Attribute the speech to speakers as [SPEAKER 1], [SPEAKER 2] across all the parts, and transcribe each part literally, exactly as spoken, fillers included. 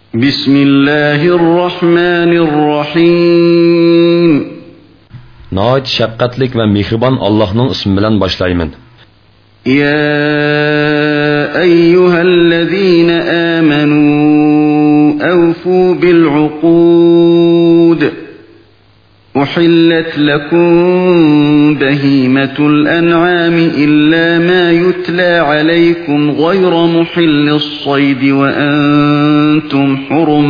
[SPEAKER 1] Bismillahirrahmanirrahim.
[SPEAKER 2] Nəhayət şəfqətlik və mehriban Allah'ın ismi bilan başlayman.
[SPEAKER 1] Ya eyyuhellezine amenu awfu bil'uqud. أحلت لكم بهيمة الأنعام إلا ما يتلى عليكم غير محل الصيد وأنتم حرم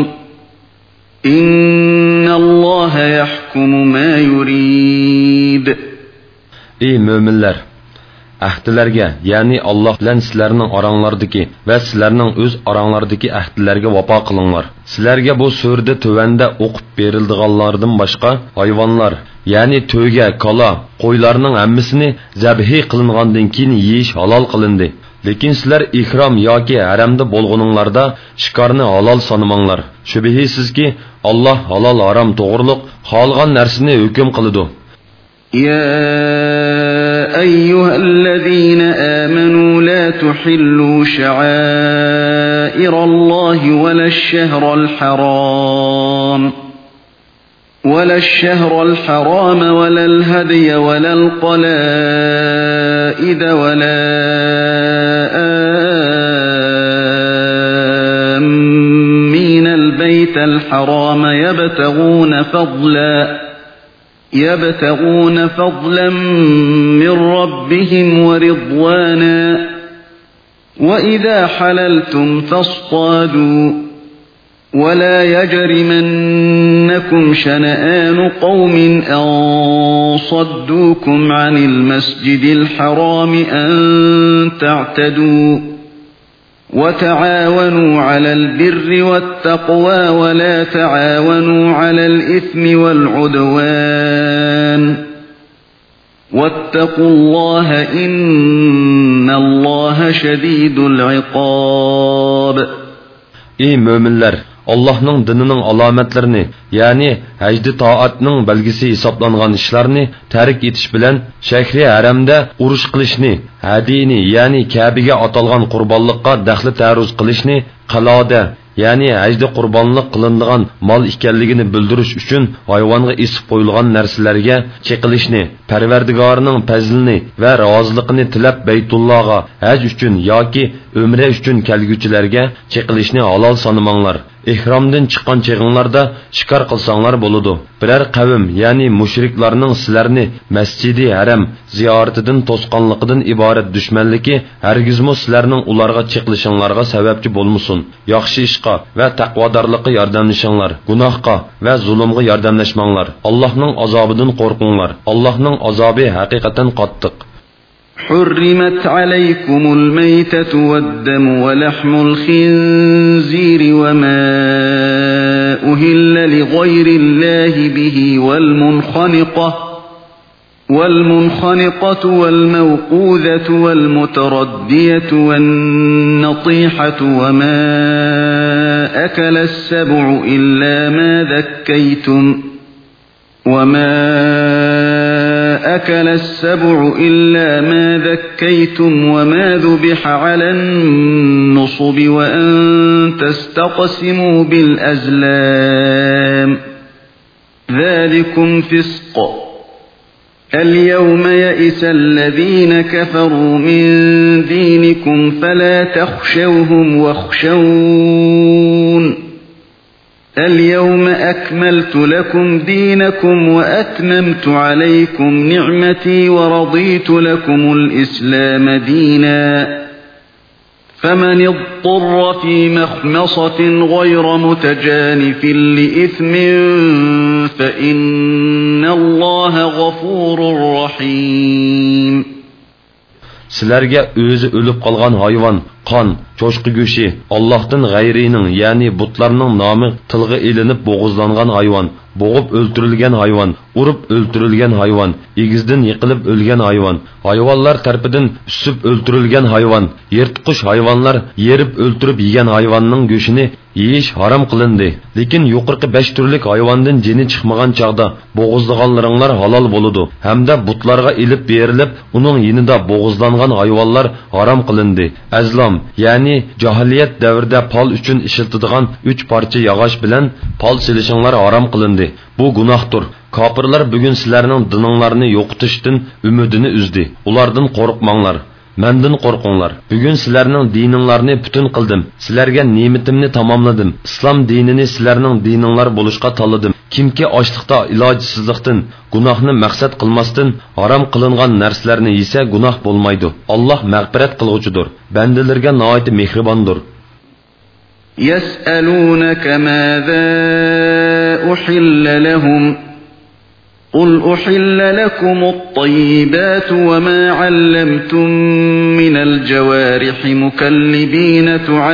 [SPEAKER 1] إن الله يحكم ما يريد.
[SPEAKER 2] Ey müminler! Ahdilerge, yani Allah bilen sizlerinin aranlardaki ve sizlerinin öz aranlardaki ahdilerge vapa kılınlar. Sizlerge bu sürede tövende okup berildiğallardan başka hayvanlar, yani töge, kala, koylarının emmisini zebhi kılınğandan keyin yiyiş halal kılındı. Lekin sizler ikram yoki haramda bolğuninglarda shikarni halal sanamanglar. Şübihisiz ki Allah halal haram to'g'riliq xolgan narsani hukm qiladi.
[SPEAKER 1] يا أيها الذين آمنوا لا تحلوا شعائر الله ولا الشهر الحرام ولا الشهر الحرام ولا الهدي ولا القلائد ولا آمين البيت الحرام يبتغون فضلا يبتغون فضلا من ربهم ورضوانا وإذا حللتم فاصطادوا ولا يجرمنكم شنآن قوم أن صدوكم عن المسجد الحرام أن تعتدوا وتعاونوا على البر والتقوى ولا تعاونوا على الإثم والعدوان واتقوا الله إن الله شديد العقاب.
[SPEAKER 2] Ey müminler! Allah'ның dininin alametlerini, yani həcdi taatının belgisi hesaplanğan işlerini tərik etiş bilen şəhri haramda uruş qilishni, hadini, yani Kabe'ge atalğan qurbanlıqqa dəxli təruz qilishni, qalada, yani həcdi qurbanlıq qılındığan mal ikenligini bildiriş üçün hayvanğa isib qoyulğan narsalarga çeqilishni, Parvardigorning fazlini ve razılıqını tilab Beytullah'a hac üçün yoki umra üçün kelgüchilarga çeqilishni halal sanamanglar. İhramdan çıkan çığınlarda şikar kılsanlar boludu. Birer kavim, yani müşriklarının sizlerini mescidi haram ziyaretinden toskanlıkıdan ibaret düşmanliki hergizmo sizlerinin ularga çıkılışınlarga sebepçi bolmusun. Yaxşı işqa ve takvadarlıqı yardımlaşanlar, günahqa ve zulümga yardımlaşmanlar. Allah'ın azabından korkunlar. Allah'ın azabı hakikaten qattiq.
[SPEAKER 1] حرمت عليكم الميتة والدم ولحم الخنزير وما أهل لغير الله به والمنخنقة والمنخنقة والموقوذة والمتردية والنطيحة وما أكل السبع إلا ما ذكيتم وما أكل السبع إلا ما ذكيتم وما ذبح على النصب وأن تستقسموا بالأزلام ذلكم فسق. اليوم يئس الذين كفروا من دينكم فلا تخشوهم واخشون اليوم أكملت لكم دينكم وأتممت عليكم نعمتي ورضيت لكم الإسلام دينا فمن اضطر في مخمصة غير متجانف لإثم فإن الله غفور رحيم.
[SPEAKER 2] Sizlerge özü ölüp kalgan hayvan, kan, çoşku göşi, Allah'tan gayrinin, yani butlarının namı tılgı ilinip boğuzlangan hayvan, boğup öldürülgen hayvan, urup öldürülgen hayvan, igizden yıkılıp ölgen hayvan, hayvonlar tarafidan usib o'ltirilgan hayvon, yirtqich hayvonlar yerib o'ltirib yegan hayvonning go'shini yeyish harom qilindi. Lekin yuqorqi besh turlik hayvondan jini chiqmagan chaqda bo'g'izlaganlaringlar halol bo'ladi. Hamda butlarga ilib berilib, uning yinida bo'g'izlangan hayvonlar harom qilindi. Azlom, ya'ni jahiliyat davrida pol uchun ishlatiladigan uch parcha yog'och bilan pol silishinglar harom qilindi. Bu gunohdir. Kafirlar bugun sizlarning dininglarni yo'qotishdan umidini uzdi. Ulardan qo'rqmanglar. Mendan qo'rqinglar. Bugun sizlarning dininglarni butun qildim. Sizlarga ne'matimni tamomladim. Islom dinini sizlarning dininglar bo'lishga tanladim. Kimki ochliqda, ilojsizlikdan, gunohni maqsad qilmasdan harom qilingan narsalarni yesa gunoh bo'lmaydi. Alloh mag'firat qiluvchidir. Bandalarga nihoyat mehribondir.
[SPEAKER 1] Yas'alunaka madha uhilla lahum قل أحل لكم الطيبات وما علمتم من الجوارح مكلبين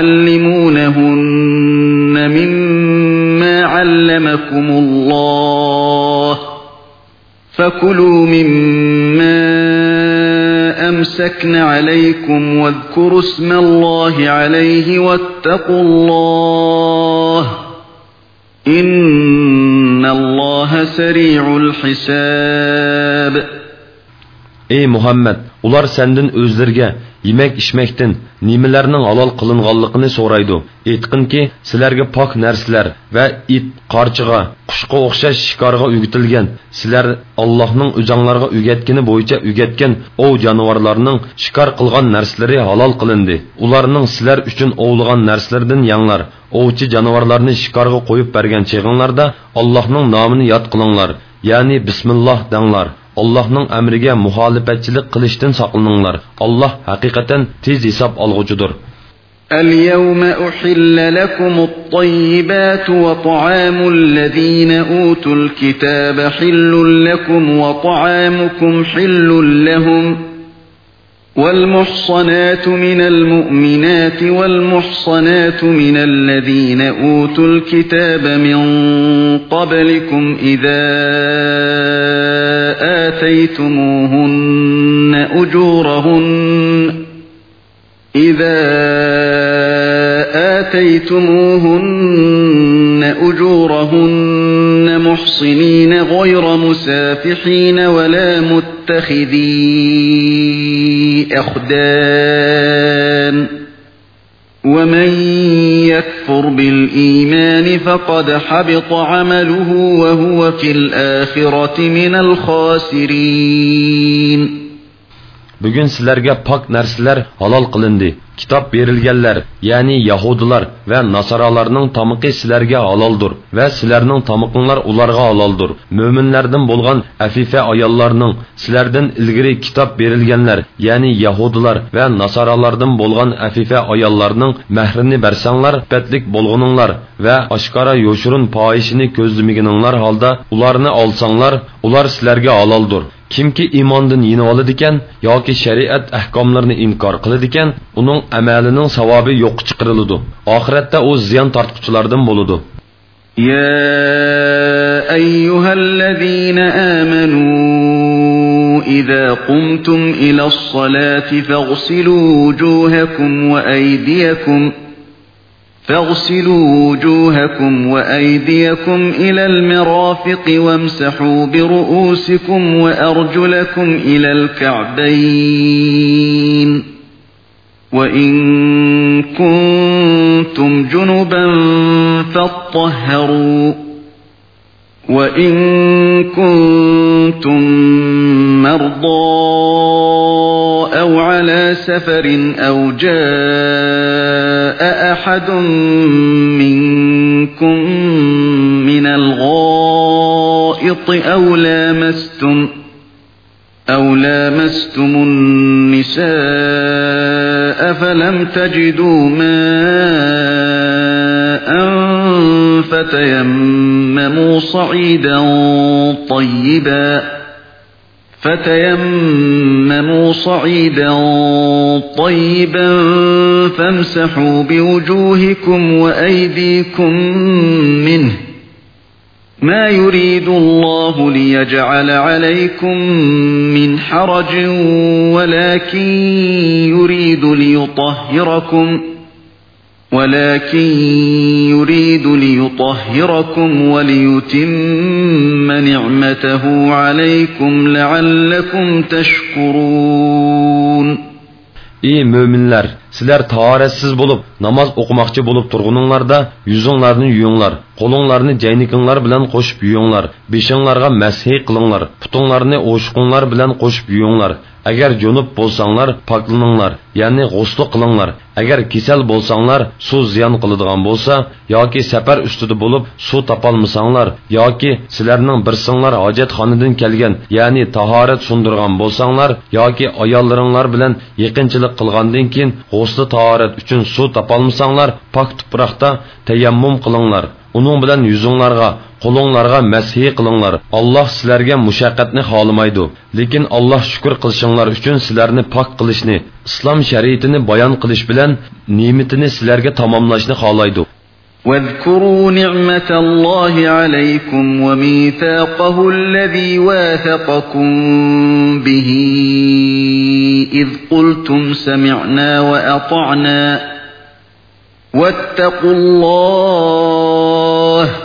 [SPEAKER 1] تعلمونهن مما علمكم الله فكلوا مما أمسكن عليكم واذكروا اسم الله عليه واتقوا الله إن الله سريع الحساب.
[SPEAKER 2] Ey Muhammed, ular senden özlerge yemek içmekten nimelerinin halal kılınganlıkını soraydı. Etkin ki sizlerge pak nersler ve it, qarçıga, kuşqa oxşaş şikarga ügetilgen, sizler Allah'ның ücanlarga ügetkini boyunca ügetken o canavarlarının şikar kılgan nersleri halal kılındı. Ularının sizler üçün oğlugan nerslerden yanlar. Ovchi canavarlarni shikarga qo'yib bergan cheg'inglarda Allohning nomini yod qilinglar, ya'ni bismillah danglar. Allohning amriga muxolifatchilik qilishdan saqlaninglar. Alloh haqiqatan tez hisob olg'uchidir.
[SPEAKER 1] اليوم أحل لكم الطيبات وطعام الذين أوتوا الكتاب حل لكم وطعامكم حل لهم والمحصنات من المؤمنات والمحصنات من الذين أوتوا الكتاب من قبلكم إذا آتيتموهن أجورهن إذا آتيتموهن أجورهن محصنين غير مسافحين ولا متخذي أخدان ومن يكفر بالإيمان فقد حبط عمله وهو في الآخرة من الخاسرين.
[SPEAKER 2] Bugün sizlerge pak narsalar halal kılındı. Kitap verilgenler, yani Yahudiler ve Nasaralarının tamıqı sizlerge halaldır ve sizlerinin tamıqınlar ularga halaldır. Müminlerden bolgan afife ayallarının sizlerden ilgiri kitap verilgenler, yani Yahudiler ve Nasaralardan bolgan afife ayallarının mehrini bersanlar, petlik bolgununlar ve aşkara yoşurun payişini közlümigininglar halda ularını alsanlar, ular sizlerge halaldır. Kimki imandan yeni oladigan yoki shariat ahkomlarini inkor qiladigan, uning amalining savobi yo'q chiqariladi. Oxiratda u ziyon tortquchilardan bo'ladi.
[SPEAKER 1] Ya ayyuhallazina amanu idza qumtum ila as-salati faghsilu wujuhakum wa aydiyakum فاغسلوا وجوهكم وأيديكم إلى المرافق وامسحوا برؤوسكم وأرجلكم إلى الكعبين وإن كنتم جنبا فاطهروا وإن كنتم مرضى أو على سفر أو جاء أحد منكم من الغائط أو لامستم أو لامستم النساء فلم تجدوا ماء فتيمموا صعيدا طيبا فتيمموا صعيدا طيبا فامسحوا بوجوهكم وأيديكم منه ما يريد الله ليجعل عليكم من حرج ولكن يريد ليطهركم ولكن يريد ليطهركم وليتم نعمته عليكم لعلكم تشكرون.
[SPEAKER 2] Ey müminler, sizler taharetsiz bulup, namaz okumakçı bulup turgununlarda yüzünlerini yuyunlar, kolunlarını caynikinlar bilen koşup yuyunlar, beşinlarga meshi kılınlar, putunlarını oşkunlar bilen koşup yuyunlar. Eğer cunup bolsanlar, paklanınlar, yani guslu kılınlar. Eğer kesel bolsanlar, su ziyan kılıdığan bolsa, yoki sefer üstüde bulup su tapalmısanlar, yoki sizlerinin birsinlar hacetxonadan kelgen, yani taharet sundurgan bolsanlar, yoki ayollarınlar bilen yaqinchilik qilgandan keyin guslu taharet üçün su tapalmısanlar, pak tuproqda tayammum qılınlar. Onun bilen yüzünlarga, qo'linglarga mashi qilinglar. Allah sizlarga mushaqqatni xolamaydi. Lekin Allah shukr qilishinglar uchun sizlarni pok qilishni, islom shariatini bayon qilish bilan ne'matini sizlarga tamomlashni xohlaydi.
[SPEAKER 1] واذكروا نعمة الله عليكم وميثاقه الذي واثقكم به إذ قلتم سمعنا وأطعنا واتقوا الله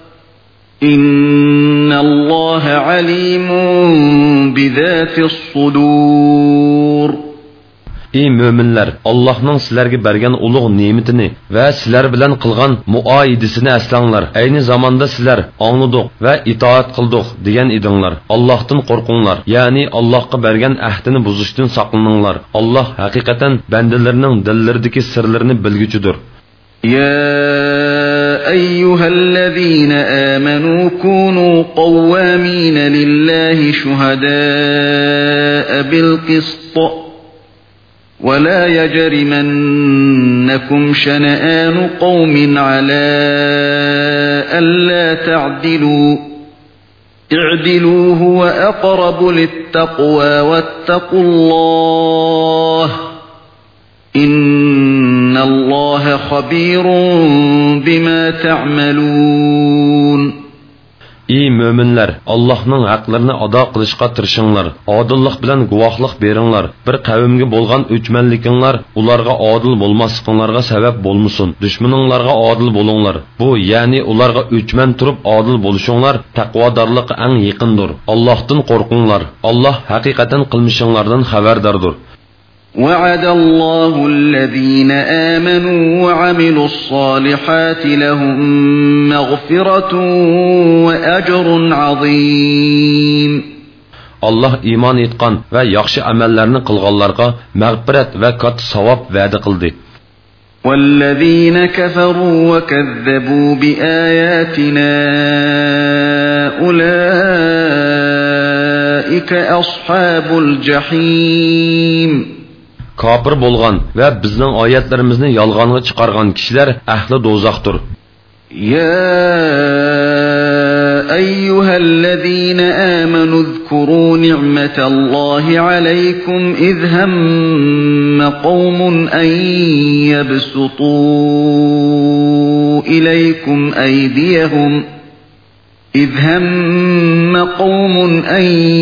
[SPEAKER 1] إن الله عليم بذات الصدور.
[SPEAKER 2] Ey müminler, Allah'ның sizlerge bergen uluq nimetini ve sizler bilen kılgan muayidisini eslanglar. Aynı zamanda sizler anladık ve itaat kıldık diyen idinlar. Allah'tan korkunlar. Yani Allah'a bergen ahdini buzuştun saklanınlar. Allah hakikaten bendelerinin dillerdeki sırlarını bilgücüdür.
[SPEAKER 1] يا أيها الذين آمنوا كونوا قوامين لله شهداء بالقسط ولا يجرمنكم شنآن قوم على ألا تعدلوا اعدلوا هو أقرب للتقوى واتقوا الله إن الله خبير بما تعملون.
[SPEAKER 2] Ey müminler, Allah'ның haqlarını ada qilishga tirishinglar. Adillik bilan guvohlik beringlar. Bir qavmga bo'lgan o'chmanlikinglar ularga adil bo'lmasliklaringlarga sabab bo'lmasin. Dushmaninglarga adil bo'linglar. Bu, ya'ni ularga o'chman turib adil bo'lishinglar taqvodorlik eng yaqindir. Allohdan qo'rqinglar. Alloh haqiqatan qilmishinglardan xabardordir.
[SPEAKER 1] وعد الله الذين آمنوا وعملوا الصالحات لهم مغفرة وأجر عظيم.
[SPEAKER 2] Allah iman etgan ve yaxşı amellerini kılganlarga mağfiret ve kat savab va'da qildi.
[SPEAKER 1] والذين كفروا وكذبوا بآياتنا أولئك أصحاب الجحيم.
[SPEAKER 2] Kafir bolgan ve bizning oyatlarimizni yolg'onga chiqargan kishilar ahli do'zaxdir.
[SPEAKER 1] يا أيها الذين آمنوا اذكروا نعمة الله عليكم إذ هم قوم أن يبسطوا إليكم أيديهم إذ هم قوم أن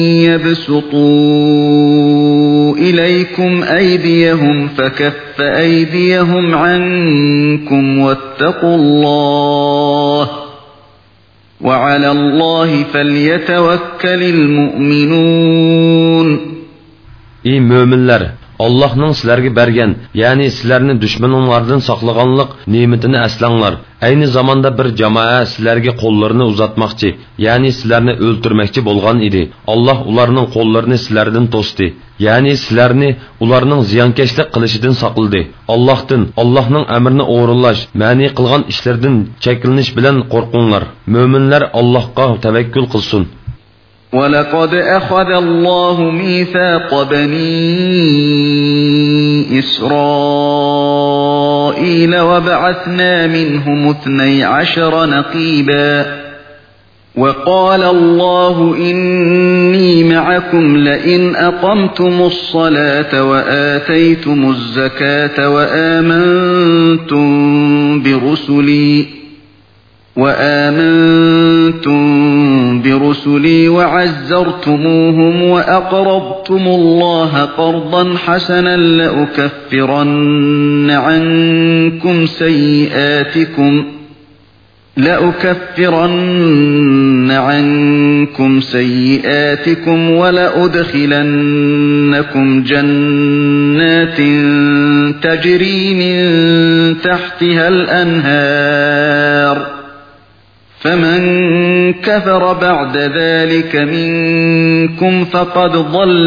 [SPEAKER 1] يبسطوا إليكم أيديهم فكف أيديهم عنكم واتقوا الله وعلى الله فليتوكل المؤمنون.
[SPEAKER 2] Ey müminler, Allah'ның sizlerge bergen, yani sizlerini düşmanlardan saklaganlık nimetini eslanglar. Aynı zamanda bir cemaat sizlerge kollarını uzatmakçı, yani sizlerini öldürmekçi bolgan idi. Allah ularının kollarını sizlerden tosti. Yani sizlerini ularının ziyankeşlik kılışıdan sakladı. Allah'tan, Allah'ның emrini o'rinlash, mani qilgan ishlardan chekilinish bilan qo'rqinglar. Müminler Allah'a tevekkül qilsin.
[SPEAKER 1] ولقد أخذ الله ميثاق بني إسرائيل وبعثنا منهم اثني عشر نقيبا وقال الله إني معكم لئن أقمتم الصلاة وآتيتم الزكاة وآمنتم برسلي وآمنتم برسلي وعزرتموهم وأقرضتم الله قرضا حسنا لأكفرن عنكم سيئاتكم لأكفرن عنكم سيئاتكم ولأدخلنكم جنات تجري من تحتها الأنهار فمن كفر بعد ذلك منكم فقد ضل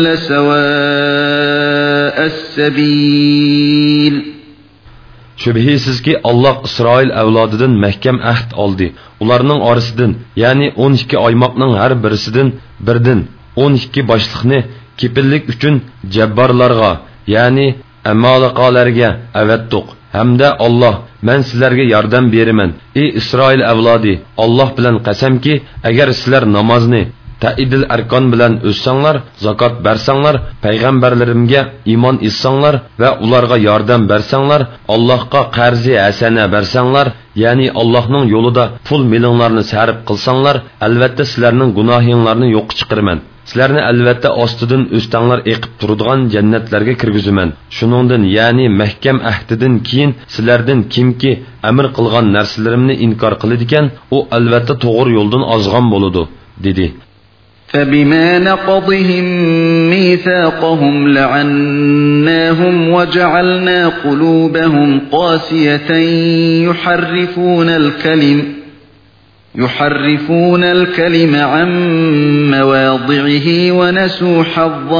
[SPEAKER 1] سواء السبيل.
[SPEAKER 2] Şübhisiz ki Allah İsrail avlodidan mahkam ahd oldi. Ularning orasidan, ya'ni o'n ikki oymoqning har birisidan birdan o'n ikki boshliqni kepillik uchun jabbarlarga, ya'ni amaliqalarga avatdiq. Hamda Allah, men sizlarga yordam beraman. Ey İsrail avlodi, Allah bilan qasamki, agar sizlar namozni Ta'idil arkan bilan o'ssanglar, zakot bersanglar, payg'ambarlarimga iymon etsanglar va ularga yordam bersanglar, Allohga qarzi hasana bersanglar, ya'ni Allohning yo'lida pul millionlarni sarf qilsanglar, albatta sizlarning gunohinglarni yo'q chiqaraman. Sizlarni albatta ostidan o'stanglar eqib turadigan jannatlarga kirgizaman. Shuningdan, ya'ni mahkam ahdidan keyin sizlardan kimki amr qilgan narsalarimni inkor qiladigan, u albatta to'g'ri yo'ldan ozg'on bo'ladi, dedi.
[SPEAKER 1] فبما نقضهم ميثاقهم لعناهم وجعلنا قلوبهم قاسية يحرفون الكلم يحرفون الكلم عن مواضعه ونسوا حظا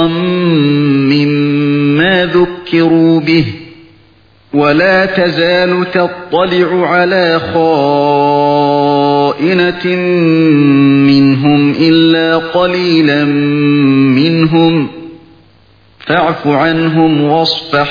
[SPEAKER 1] مما ذكروا به ولا تزال تطلع على خائنة منهم إلا قليلا منهم فاعف عنهم واصفح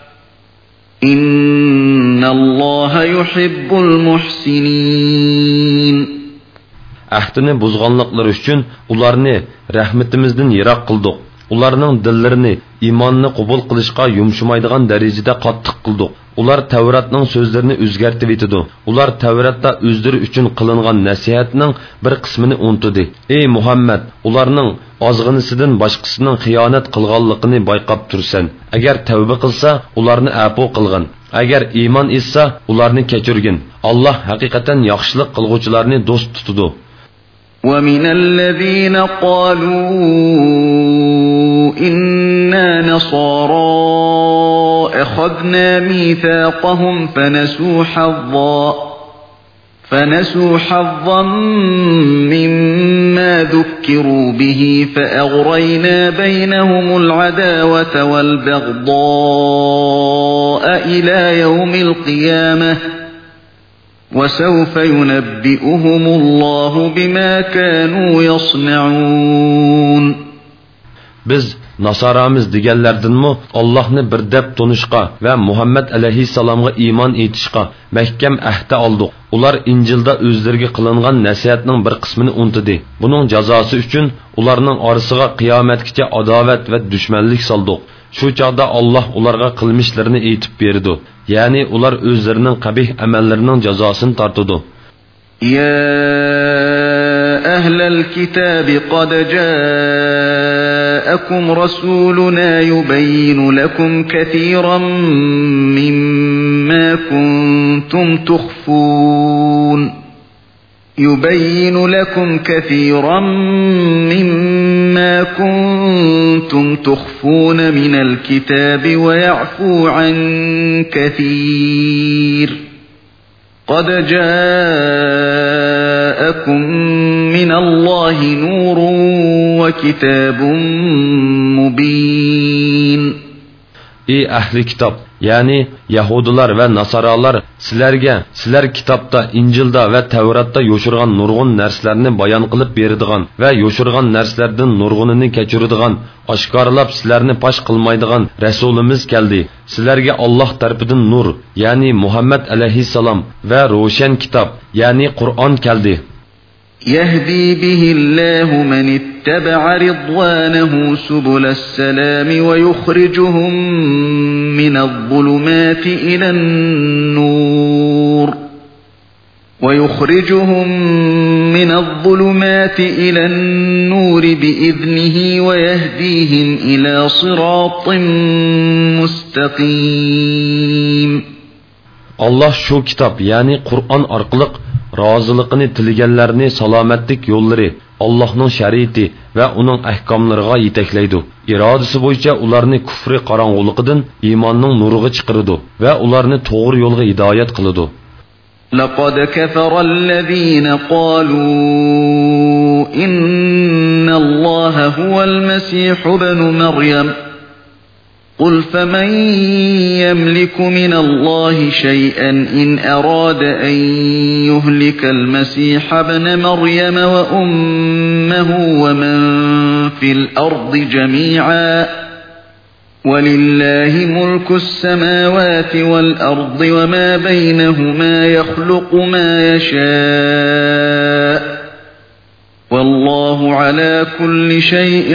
[SPEAKER 1] إن الله يحب المحسنين.
[SPEAKER 2] Ahdini buzganlıklar üçün ularni rahmetimizden yirak kıldık. Ularning dillarini iymonni qabul qilishga yumshamaydigan darajada qattiq qildik. Ular Tavratning so'zlarini o'zgartib etdi. Ular Tavratda o'zlari uchun qilingan nasihatning bir qismini unutdi. Ey Muhammad, ularning ozg'inisidan boshqasining xiyonat qilganligini bayqab tursan. Agar tavba qilsa, ularni afu qilgin. Agar iymon etsa, ularni kechirgin. Alloh haqiqatan yaxshilik qilguvchilarni do'st tutadi.
[SPEAKER 1] ومن الذين قالوا إنا نصارى أخذنا ميثاقهم فنسوا حظا فنسوا حظا مما ذكروا به فأغرينا بينهم العداوة والبغضاء إلى يوم القيامة وسوف ينبئهم الله بما كانوا يصنعون. Biz Nasaramiz deganlardanmi Allohni bir deb tunishqa va Muhammad alayhissalomga iymon etishqa mahkam ahd oldik. Ular Injilda o'zlariga qilingan nasihatning bir qismini unutdi. Buning jazosi uchun ularning orasiga qiyomatgacha adovat va dushmanlik soldik. Shu chaqda Alloh ularga qilmishlarini aytib berdi. Ya'ni ular o'zlarining qabih amallarining jazosini tortadi. Ya ahlal kitabi qad ja'akum rasuluna yubayyinu lakum katiran mimma kuntum tukhfun يبين لكم كثيرا مما كنتم تخفون من الكتاب ويعفو عن كثير قد جاءكم من الله نور وكتاب مبين.
[SPEAKER 2] Ey ahli kitap, yani Yahudilar ve Nasaralar sizlerge, sizler kitapta, İncil'da ve Tevrat'ta yoşurgan nurgun nerslerini bayan kılıp berdigan ve yoşurgan nerslerden nurgununu keçirdigan, aşkarlap sizlerini paş kılmaydigan Resulümüz geldi. Sizlerge Allah tarafından nur, yani Muhammed aleyhisselam ve roşen kitap, yani Kur'an geldi.
[SPEAKER 1] يهدي به الله من اتبع رضوانه سبل السلام ويخرجهم من الظلمات إلى النور ويخرجهم من الظلمات إلى النور بإذنه ويهديهم إلى صراط مستقيم.
[SPEAKER 2] Allah şu kitap yani Kur'an arqılıq razılıqını tilgənlərini salametlik yolları, Allah'ın şəriyeti ve onun əhkamlarına yetekleydi. İradisi boyunca ularını küfrü qaranğılıqıdan imanın nuruğa çıqırdı ve ularını doğru yolga hidayet kılıdı.
[SPEAKER 1] لقد كفر الذين قالوا إن الله هو المسيح ابن مريم قل فمن يملك من الله شيئا إن أراد أن يهلك المسيح ابن مريم وأمه ومن في الأرض جميعا ولله ملك السماوات والأرض وما بينهما يخلق ما يشاء والله على كل شيء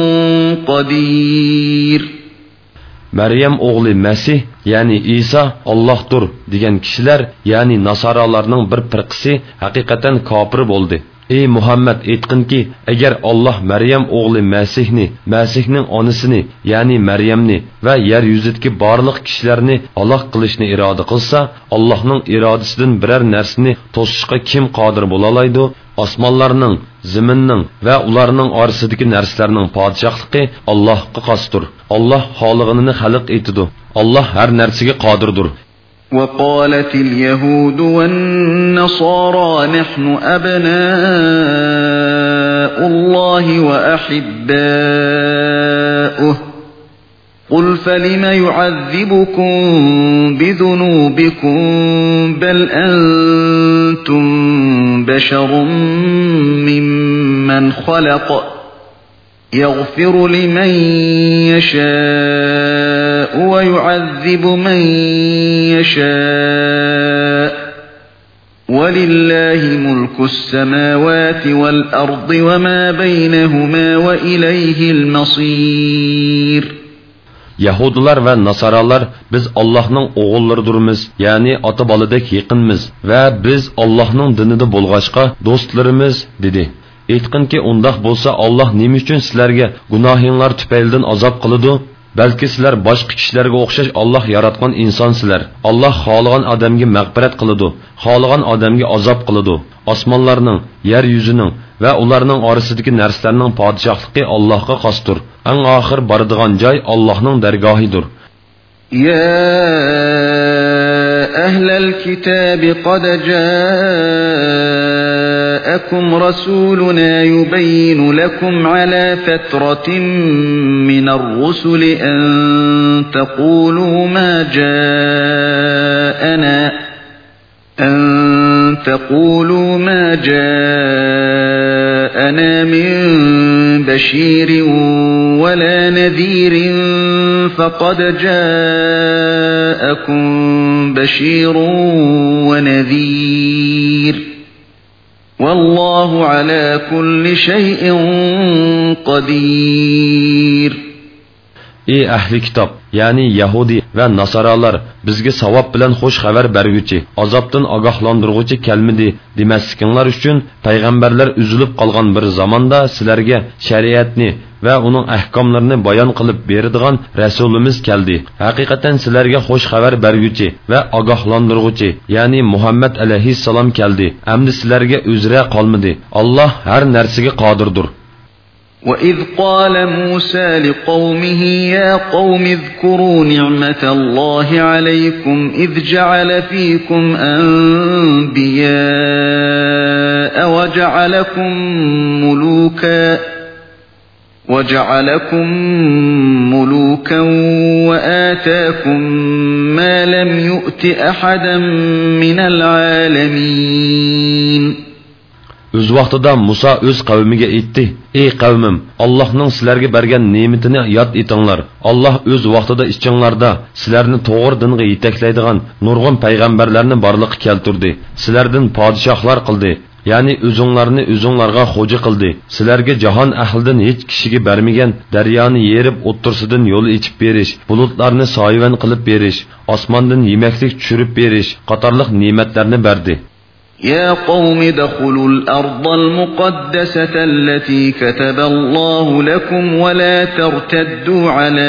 [SPEAKER 1] قدير.
[SPEAKER 2] Meryem oğlu Mesih yani İsa Allah'tır degan kişiler yani Nasaralarning bir firqasi haqiqatan kafir bo'ldi. Ey Muhammed aytqinki, agar Alloh Maryam o'g'li Masihni, Masihning onasini, ya'ni Maryamni va yer yuzidagi barliq kishilarni halok qilishni iroda qilsa, Allohning irodasidan biror narsani to'sishga kim qodir bo'la oladi? Osmonlarning, zaminning va ularning orasidagi narsalarning podshohligi Allohga xosdir. Alloh xolig'ini xalq etadi. Alloh har narsaga qodirdir.
[SPEAKER 1] وقالت اليهود والنصارى نحن أبناء الله وأحباؤه قل فلم يعذبكم بذنوبكم بل أنتم بشر ممن خلق يغفر لمن يشاء ويعذب من يشاء ولله ملك السماوات والأرض وما بينهما وإليه المصير.
[SPEAKER 2] Yahudilar ve Nasaralar biz Allah'ның oğullarıdırmız, yani ata balıdek yakınmız ve biz Allah'ның dinide bolğaşqa dostlarımız dedi. Aytqin ki undaq bolsa Allah nima uchun sizlarga gunohinglar tufaylidan azob qiladi? Balki sizlar boshqa kishilarga o'xshash Alloh yaratgan insonsizlar. Alloh xohlagan odamga mag'firat qiladi, xohlagan odamga azob qiladi. Osmonlarning, yer yuzining va ularning orasidagi narsalarning podshohligi Allohga xosdir. Eng oxir boradigan joy Allohning dargohidir.
[SPEAKER 1] Ya ahlal kitab qad جاءكم رسولنا يبين لكم على فترة من الرسل أن تقولوا ما جاءنا أن تقولوا ما جاءنا من بشير ولا نذير فقد جاءكم بشير ونذير والله على كل شيء قدير.
[SPEAKER 2] Ey ahli kitob, ya'ni Yahudi va Nasaralar, bizga savob bilan xush xabar berguchi, azobdan ogohlantiruvchi kelmidi demaslikinglar uchun payg'ambarlar uzilib qolgan bir zamonda sizlarga shariatni va uning ahkomlarini bayon qilib beradigan rasulimiz keldi. Haqiqatan sizlarga xush xabar berguchi va ogohlantiruvchi, ya'ni Muhammad alayhissalom keldi. Endi sizlarga uzra qolmadi. Alloh har narsaga qodirdir.
[SPEAKER 1] وَإِذْ قَالَ مُوسَى لِقَوْمِهِ يَا قَوْمِ اذْكُرُوا نِعْمَةَ اللَّهِ عَلَيْكُمْ إِذْ جَعَلَ فِيكُمْ أَنْبِيَاءَ وَجَعَلَكُمْ مُلُوكًا وَجَعَلَكُمْ مُلُوكًا وَآتَاكُمْ مَا لَمْ يُؤْتِ أَحَدًا مِنَ الْعَالَمِينَ.
[SPEAKER 2] Öz vaqtida Musa öz qavmiga aytdi: "Ey qavmim, Allohning sizlarga bergan ne'matini yod etinglar. Alloh öz vaqtida ichinglarda sizlarni to'g'ri dinga yetaklaydigan nurg'un payg'ambarlarni borliqqa keltirdi. Sizlardan podshohlar qildi. Ya'ni o'zinglarni o'zinglarga xo'ja qildi. Sizlarga jahon ahlidan hech kishiga bermagan daryoni yerib o'ttirsidan yo'l ichib berish, bulutlarni soyvan qilib berish, osmondan yemaklik tushirib berish qatorliq ne'matlarni berdi."
[SPEAKER 1] يا قوم ادخلوا الأرض المقدسة التي كتب الله لكم ولا ترتدوا على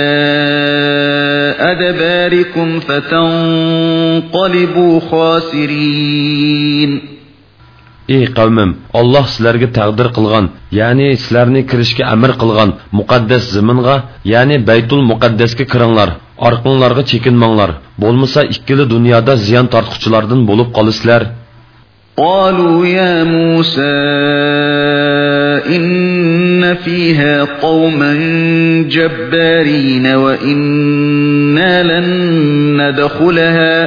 [SPEAKER 1] أدباركم فتنقلبوا خاسرين.
[SPEAKER 2] Ey qavmim, Allah sizlarga taqdir qilgan, ya'ni sizlarni kirishga amr qilgan muqaddas zaminga, ya'ni Baytul Muqaddasga kiringlar. Orqanglarga chekinmanglar. Bo'lmasa ikkili dunyoda ziyon tortquchilardan bo'lib qolasizlar.
[SPEAKER 1] قالوا يا موسى إن فيها قوما جبارين وإنا لن ندخلها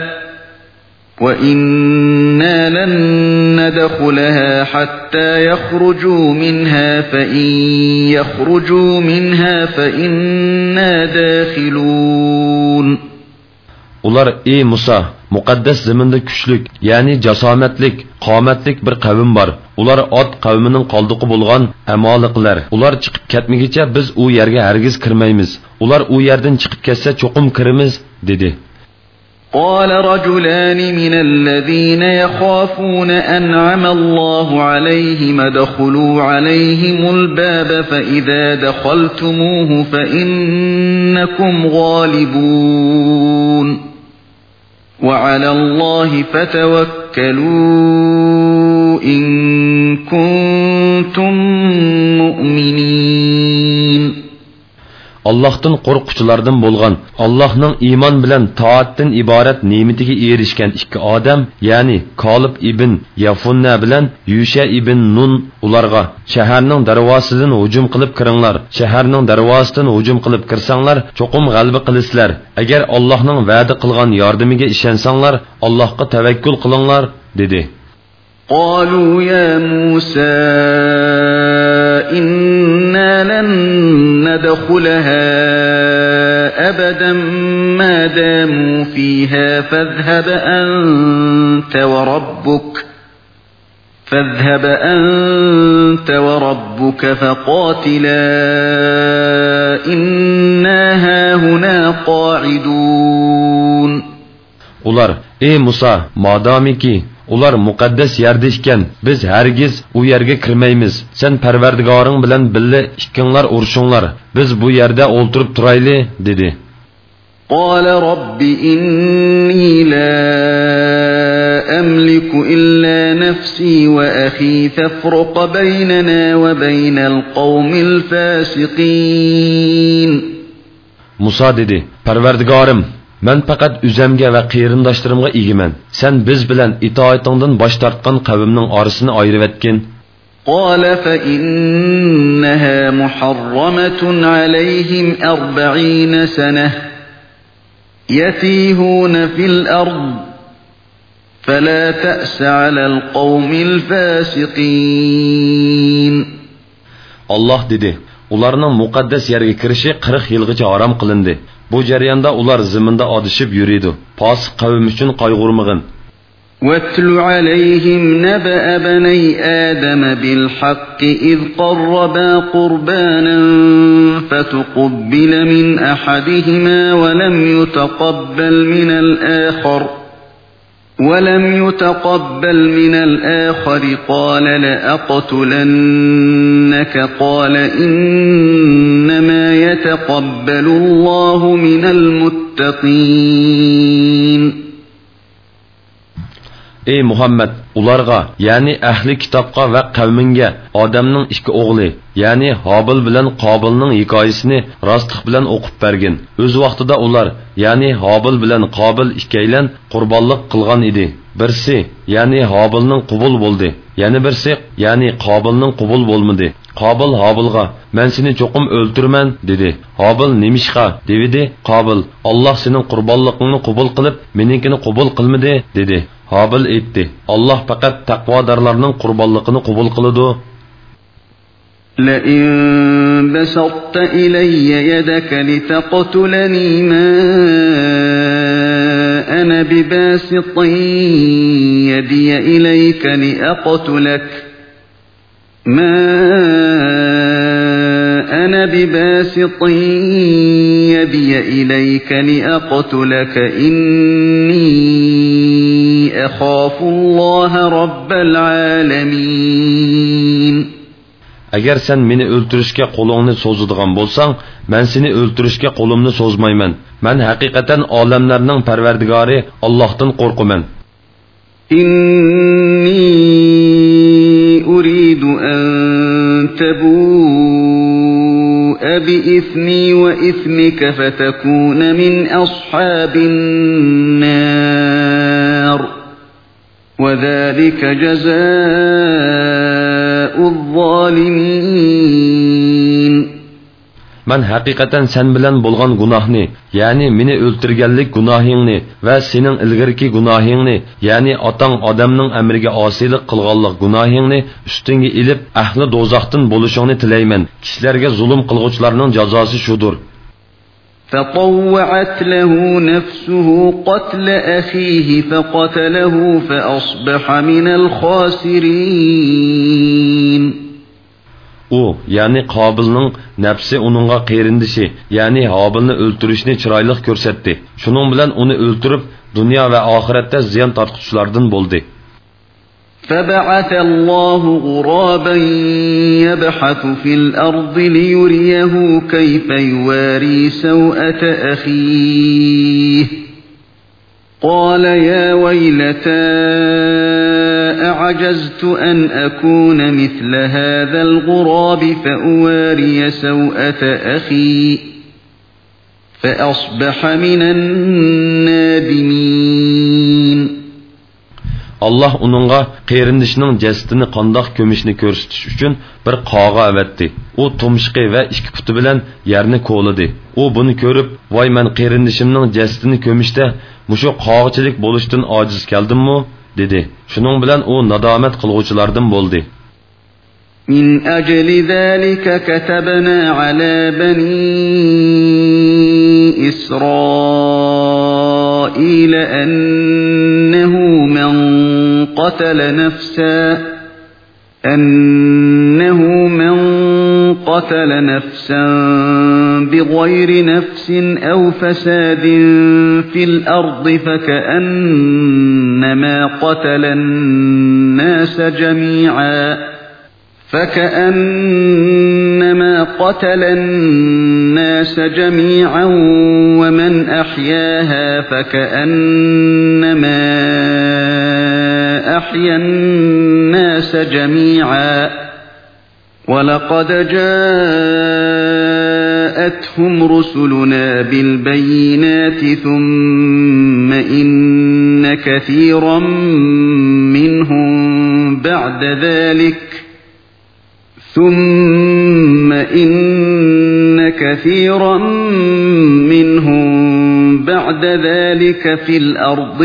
[SPEAKER 1] وإنا لن ندخلها حتى يخرجوا منها فإن يخرجوا منها فإنا داخلون.
[SPEAKER 2] Ular ey Musa, muqaddas zaminda kuchlik, ya'ni jasomatlik, qomatlik bir qavm bor. Ular ot qavmining qoldiqi bo'lgan amoliqlar. Ular chiqib ketmagicha biz u yerga hargiz kirmaymiz. Ular u yerdan chiqib ketsa cho'qim kiramiz dedi.
[SPEAKER 1] قال رجلان من الذين يخافون أنعم الله عليهم ادخلوا عليهم الباب فإذا دخلتموه فإنكم غالبون وعلى الله فتوكلوا إن كنتم مؤمنين.
[SPEAKER 2] Allah'tan qorquchilardan bo'lgan, Allah'ning iymon bilan taatdan iborat ne'matiga erishgan ikki odam, ya'ni Qalib ibn Yafunna bilan Yusha ibn Nun ularga shaharning darvozasidan hujum qilib kiringlar. Shaharning darvozasidan hujum qilib kirsanglar, cho'qim g'alaba qilasizlar. Agar Allohning va'da qilgan yordamiga ishonsanglar, Allohga tavakkul qilinglar dedi.
[SPEAKER 1] قالوا يا موسى إنا لن ندخلها أبدا ما داموا فيها فاذهب أنت وربك فاذهب أنت وربك فقاتلا إنا هاهنا قاعدون.
[SPEAKER 2] Ular, ey Musa, madamiki ular muqaddas yerda ekan, biz hargiz u yerga kirmaymiz. Sen Parvardigoring bilan billa ikkinglar urushinglar. Biz bu yerda o'ltirib turayli dedi.
[SPEAKER 1] قال رب إني لا أملك إلا نفسي وأخي فافرق بيننا وبين القوم الفاسقين. Musa dedi, Parvardigorim, men faqat o'zimga va qarindoshlarimga egiman. Sen biz bilan itoatingdan bosh tortgan qavmning orasini ayirib etgin. قال فإنها محرمة عليهم أربعين سنة يتيهون في الأرض فلا تأس على القوم الفاسقين.
[SPEAKER 2] Allah dedi, ularning muqaddas yerga kirishi qirq yilgacha harom qilindi. Bu jarayonda ular ziminda odishib yuridi. Fosiq qavm uchun qayg'urmag'in.
[SPEAKER 1] وَاتْلُ عَلَيْهِمْ نَبَأَ بَنِي آدَمَ بِالْحَقِّ إِذْ قَرَّبَا قُرْبَانًا فَتُقُبِّلَ مِنْ أَحَدِهِمَا وَلَمْ يُتَقَبَّلْ مِنَ الْآخَرِ وَلَمْ يُتَقَبَّلْ مِنَ الْآخَرِ قَالَ لَأَقْتُلَنَّكَ قَالَ إِنَّمَا يَتَقَبَّلُ اللَّهُ مِنَ الْمُتَّقِينَ.
[SPEAKER 2] Ey Muhammed, ularga, yani ahli kitobga va qavminga odamning ikki o'g'li, yani Hobil bilan Qobilning hikoyasini rostlik bilan o'qib bergin. O'z vaqtida ular, yani Hobil bilan Qobil ikkaylan qurbonlik qilgan edi. Birsi, yani Hobilning qubul bo'ldi. Yana birsi, yani Qobilning qubul bo'lmadi. Qobil Hobilga, "Men seni cho'qim o'ltirman" dedi. Hobil "Nimishqa?" dedi. Qobil, "Alloh sening qurbonligingni qubul qilib, meninkini qubul qilmadi" dedi. Hobil aytdi, "Alloh faqat taqvodorlarning qurbonligini qubul qiladi."
[SPEAKER 1] لئن بسطت إلي يدك لتقتلني ما أنا بباسط يدي إليك لأقتلك ما أنا بباسط يدي إليك لأقتلك إني أخاف الله رب العالمين.
[SPEAKER 2] Agar sen meni o'ltirishga qo'lingni so'zadigan bo'lsang, men seni o'ltirishga qo'limni so'zmayman. Men haqiqatan olamlarning Parvardigori Allohdan qo'rqaman.
[SPEAKER 1] Inni uridu an tabu'a bi ithmi wa ithmika fatakuna min ashabin nar. Wa dhalika jazaa'u zalimin.
[SPEAKER 2] Men haqiqatan sen bilan bo'lgan gunohni, ya'ni meni o'ltirganlik gunohingni va sening ilgirki gunohingni, ya'ni otang odamning amriga osiylik qilganlik gunohingni ustingga ilib, ahli do'zaxdan bo'lishingni tilayman. Kishilarga zulm qilguvchilarning jazosi shudur.
[SPEAKER 1] فطوعت له نفسه قتل أخيه فقتله فأصبح من الخاسرين.
[SPEAKER 2] U, yani Qabilning nafsi uningga qerindishi, yani Habilni o'ltirishni chiroyli ko'rsatdi. Shuning bilan uni o'ltirib, dunyo va oxiratda ziyon tortquchilardan bo'ldi.
[SPEAKER 1] فبعث الله غرابا يبحث في الأرض ليريه كيف يواري سوءة أخيه قال يا ويلتى أعجزت أن أكون مثل هذا الغراب فأواري سوءة أخي فأصبح من النادمين.
[SPEAKER 2] Allah onunğa qeyrindişinin cəsədini qandaq kömüşünü görsütüş üçün bir qağa əvətdi. O tumşıqı və iki putu bilən yerini kovladı. O bunu görüb, vay mən qeyrindişimnin cəsədini kömüşdə muşu qağıçilik boluşdan aciz gəldim mi? dedi. Şunun bilən o nadamət qılğuculardan boldu.
[SPEAKER 1] Min əcli zəlikə kətəbnə alə bəni İsrailə ənəhu mən قتل نفسا أنه من قتل نفسا بغير نفس أو فساد في الأرض فكأنما قتل الناس جميعا فكأنما قتل الناس جميعا ومن أحياها فكأنما أحيا الناس جميعا ولقد جاءتهم رسلنا بالبينات ثم إن كثيرا منهم بعد ذلك ثم إن كثيرا منهم بعد ذلك في الأرض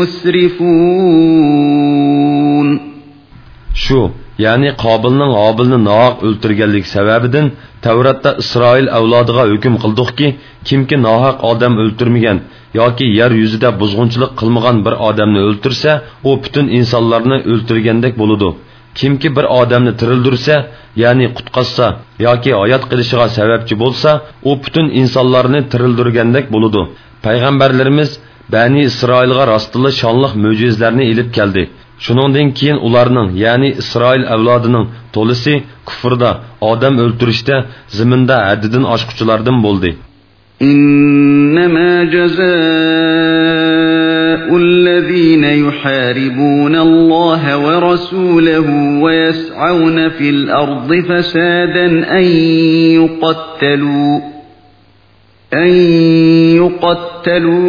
[SPEAKER 1] لمسرفون.
[SPEAKER 2] Şu, yani Qabilning Habilni nohaq o'ltirganlik sababidan Tavratda Isroil avlodiga hukm qildik ki, kimki nohaq odam o'ltirmagan yoki yer yuzida buzg'unchilik qilmagan bir odamni o'ltirsa, u butun insonlarni o'ltirgandek bo'ladi. Kimki bir odamni tirildirsa, ya'ni qutqazsa yoki hayot qilishiga sababchi bo'lsa, u butun insonlarni tirildirgandek bo'ladi. Payg'ambarlarimiz Bani Isroilga rostli shonliq mo'jizlarni elib keldi. Shuningdan keyin ularning, ya'ni Isroil avlodining to'lisi kufrda, odam o'ltirishda, ziminda haddidan oshquchilardan bo'ldi.
[SPEAKER 1] İnnemâ cezâ'ullezîne yuhâribûnallâhe ve rasûlehu ve yes'avne fil ardı fesâden en yuqattelû en yuqattelû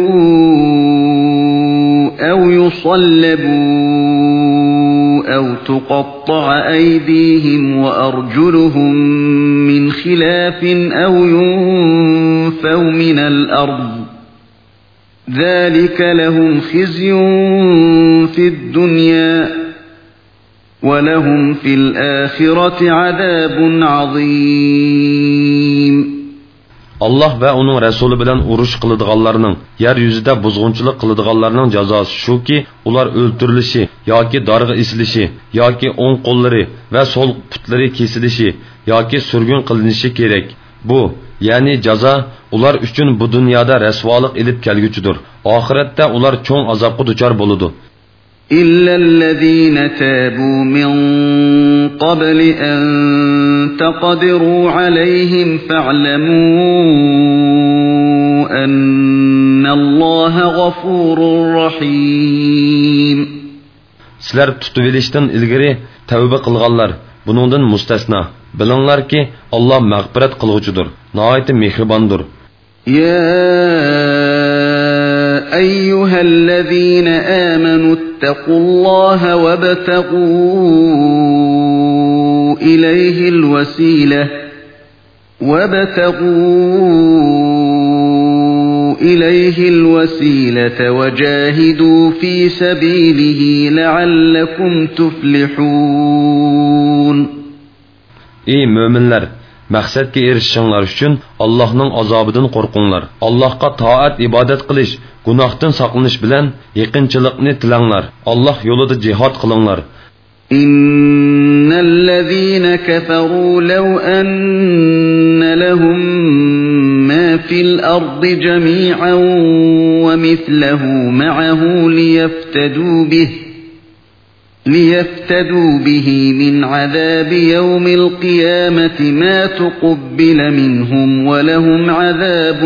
[SPEAKER 1] ev yusallebû ev tuqatta'a eydîhim ve arculuhum min khilâfin ev yunfev minel ard. ذَٰلِكَ لَهُمْ خِزْيٌ فِي الدُّنْيَا وَلَهُمْ فِي الْآخِرَةِ عَذَابٌ عَظِيمٌ.
[SPEAKER 2] Allah ve onun Resulü bilen uruş kılıdığanlarının, yeryüzüde buzgunçuluk kılıdığanlarının cezası şu ki, ular öldürülüşü, ya ki dargı isilişi, ya ki on kolları ve sol putları kesilişi, ya ki sürgün kılınışı gerek. Bu, yani ceza, ular üçün bu dünyada resvalık edip kelgüçüdür. Ahirette ular çoğun azapı duçar boludu.
[SPEAKER 1] إلا الذين تابوا من قبل أن تقدروا عليهم فاعلموا أن الله غفور رحيم.
[SPEAKER 2] Sizler tutuvilişten ilgiri tövbe kılganlar, bunundan mustasna. Bilinglar ki Allah mağfiret kılgıcıdır, nihayet mehribandır.
[SPEAKER 1] Ya eyyühellezine amenu ittaqullaha vebtegû ileyhil vesile vebtegû إليه الوسيلة وجاهدوا في سبيله لعلكم تفلحون.
[SPEAKER 2] Ey müminler, maqsadga erishishinglar uchun Allohning azobidan qo'rqinglar. Allohga toat ibodat qilish, gunohdan saqlanish bilan yaqinchilikni tilanglar. Alloh yo'lida jihad qilinglar.
[SPEAKER 1] إن الذين كفروا لو أن لهم ما في الأرض جميعا ومثله معه ليفتدوا به ليفتدوا به من عذاب يوم القيامة ما تقبل منهم ولهم عذاب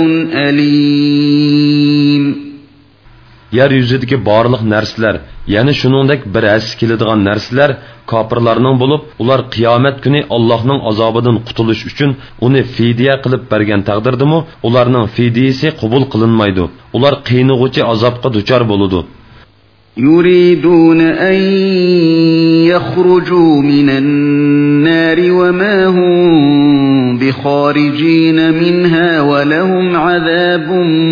[SPEAKER 1] أليم.
[SPEAKER 2] Yeryüzüdeki barlıq nərslər, yəni şunundək bir əsis keladigan nərslər kafirlarning bo'lib, ular qiyomat kuni Allohning azobidan qutulish uchun uni fidiya qilib bergan taqdirdimi, ularning fidiyasi qabul qilinmaydi. Ular qiynig'uchi azobga duchor bo'ladi.
[SPEAKER 1] يريدون أن يخرجوا من النار وما هم بخارجين منها ولهم عذاب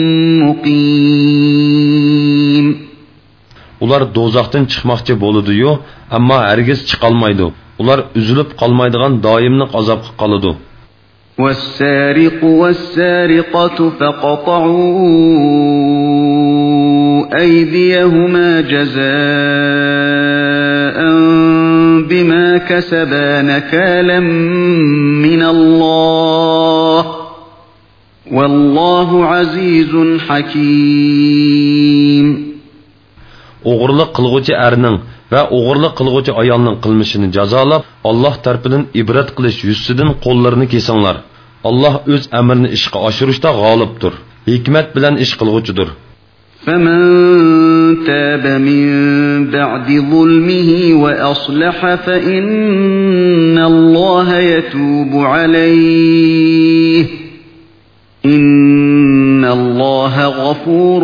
[SPEAKER 1] مقيم.
[SPEAKER 2] Ular dozaqdan chiqmoqchi bo'ladi-yu, ammo hargiz chiqolmaydi. Ular üzülüp qalmaydigan doimlik azobga qoladi.
[SPEAKER 1] والسارق والسارقة فقطعوا أيديهما جزاء بما كسبا نكالا من الله والله عزيز حكيم.
[SPEAKER 2] O'g'irlik qilguvchi erning va o'g'irlik qilguvchi ayolning qilmishini jazolab, Alloh tarafidan ibrat qilish yuzidan qo'llarini kesinglar. Alloh o'z amrini ishga oshirishda g'olibdir, hikmat bilan ish qilguvchidir.
[SPEAKER 1] فمن تاب من بعد ظلمه وأصلح فإن الله يتوب عليه إن الله غفور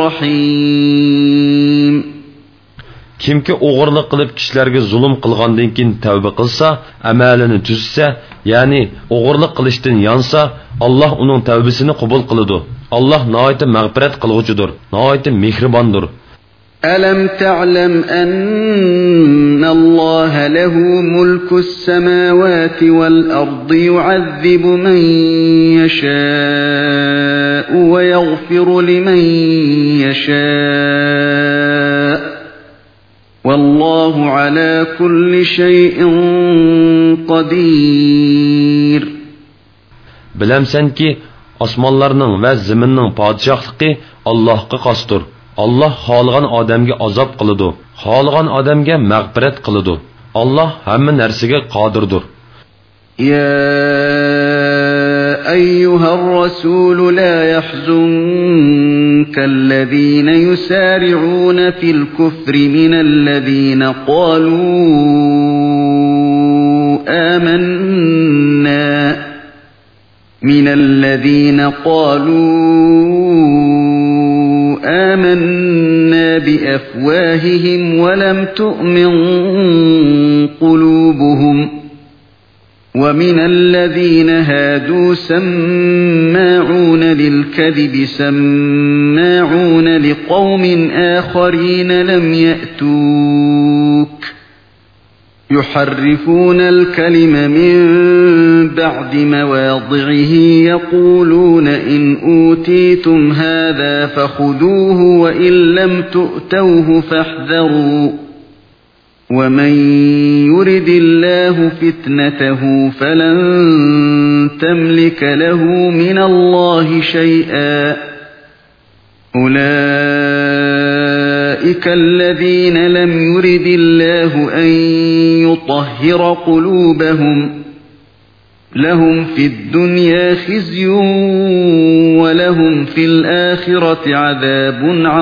[SPEAKER 1] رحيم.
[SPEAKER 2] Kimki o'g'irlik qilib kishilarga zulm qilgandan keyin tavba qilsa, amalini tuzsa, ya'ni o'g'irlik qilishdan yansa, Alloh uning tavbasini qabul qiladi. Alloh nihoyat mag'firat qiluvchidir, nihoyat mehribondir.
[SPEAKER 1] ألم تعلم أن الله له ملك السماوات والأرض يعذب من يشاء ويغفر لمن يشاء والله على كل شيء قدير.
[SPEAKER 2] Bilemsen ki osmonlarning va zaminning podshohligi Allohga xosdir. Allah xohlagan odamga azob qiladi, xohlagan odamga mag'firat qiladi. Allah hamma narsaga qodirdir.
[SPEAKER 1] يا أيها الرسول لا يحزنك الذين يسارعون في الكفر من الذين قالوا آمنا من الذين قالوا آمنا بأفواههم ولم تؤمن قلوبهم ومن الذين هادوا سماعون للكذب سماعون لقوم آخرين لم يأتوك يحرفون الكلم من بعد مواضعه يقولون إن أوتيتم هذا فخذوه وإن لم تؤتوه فاحذروا ومن يرد الله فتنته فلن تملك له من الله شيئا أولئك أولئك الذين لم يرد الله أن يطهر قلوبهم لهم في الدنيا خزي ولهم في الآخرة عذاب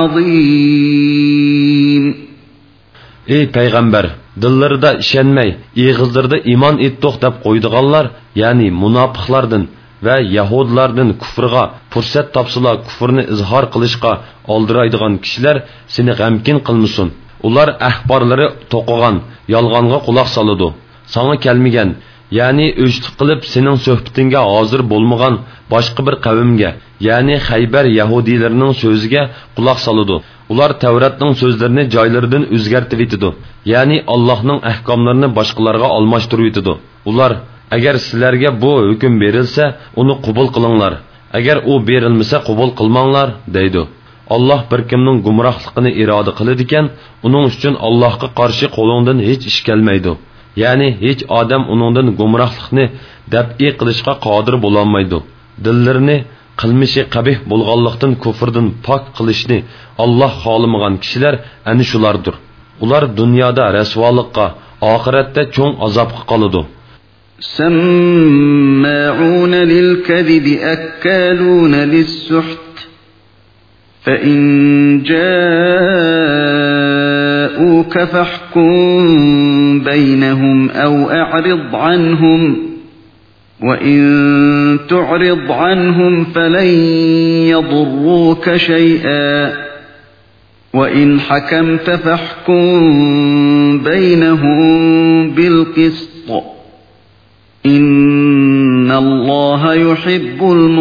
[SPEAKER 1] عظيم.
[SPEAKER 2] Ey Peygamber, dillarida işenmey, iğizlarda iman ettik deb qo'ydiganlar, ya'ni munofiqlardan va yahudlardan kufrga fursat topsalar kufrni izhor qilishga oldiraydigan kishilar seni g'amkin qilmasin. Ular ahborlari to'qigan, yolg'onga quloq soladi. Sana kelmagan, ya'ni o'chlik qilib sening suhbatingga hozir bo'lmagan boshqa bir qavmga, ya'ni Xaybar yahudilarining so'ziga quloq soladi. Ular Tavratning so'zlarini joylaridan o'zgartirib etdi, ya'ni Allohning ahkomlarini boshqalarga almashtirib etdi. Ular agar sizlarga bu hukm berilsa, uni qabul qilinglar. Agar u berilmasa, qabul qilmanglar, deydi. Alloh bir kimning gumrohligini iroda qiladi ekan, uning uchun Allohga qarshi qo'lingdan hech ish kelmaydi. Ya'ni hech odam uningdan gumrohlikni dab'i qilishga qodir bo'la olmaydi. Dillarini qilmishi qabih bo'lganlikdan kufrdan pok qilishni Alloh xohlamagan kishilar ana shulardir. Ular dunyoda rasvolikqa, oxiratda cho'ng azobga qoladi.
[SPEAKER 1] سماعون للكذب أكالون للسحت فإن جاءوك فاحكم بينهم أو أعرض عنهم وإن تعرض عنهم فلن يضروك شيئا وإن حكمت فاحكم بينهم بالقسط إن الله يحب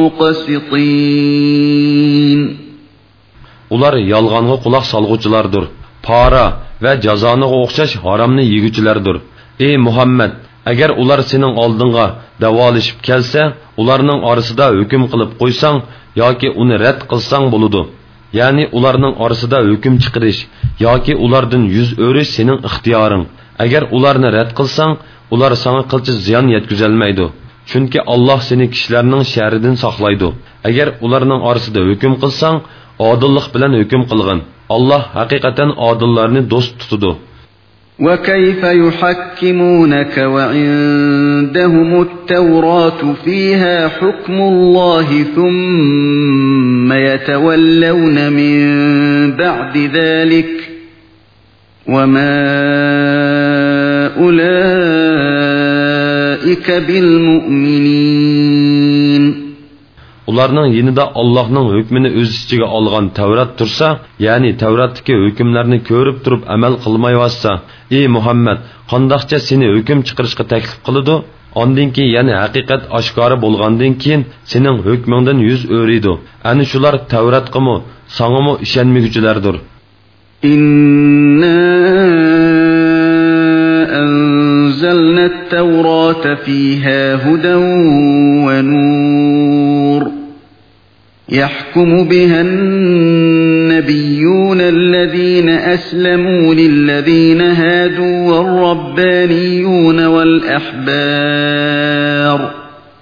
[SPEAKER 1] المقسطين.
[SPEAKER 2] Ular yolg'onga quloq solg'uvchilardir. Para va jazoni o'xshash haromni yeguvchilardir. Ey Muhammad, agar ular sening oldinga davolashib kelsa, ularning orasida hukm qilib qo'ysang yoki uni rad qilsang bo'ladi. Ya'ni ularning orasida hukm chiqarish yoki ulardan yuz o'rish sening ixtiyoring. Agar ularni rad qilsang, ular sana qilchi ziyon yetkazolmaydi. Chunki Alloh seni kishilarning sharidan saqlaydi. Agar ularning orasida hukm qilsang, odillik bilan hukm qilgin. Alloh haqiqatan odillarni do'st tutadi.
[SPEAKER 1] وكيف يحكمونك وعندهم التوراة فيها حكم الله ثم يتولون من بعد ذلك وما أولئك بالمؤمنين.
[SPEAKER 2] Ularning yinida Allohning hukmini o'z ichiga olgan Tavrat tursa, ya'ni Tavratdagi hukmlarni ko'rib turib amal qilmayotsa, ey Muhammad, qandoqcha seni hukm chiqarishga taklif qiladi? Ondan keyin ya'ni haqiqat oshkora bo'lgandan keyin sening hukmingdan yuz o'riydi. Ani shular Tavratqami, sangami ishonmaguvchilardir.
[SPEAKER 1] Inna anzalna at-taurata fiha hudan wa nur يحكم بها النبيون الذين أسلموا للذين هادوا والربانيون والأحبار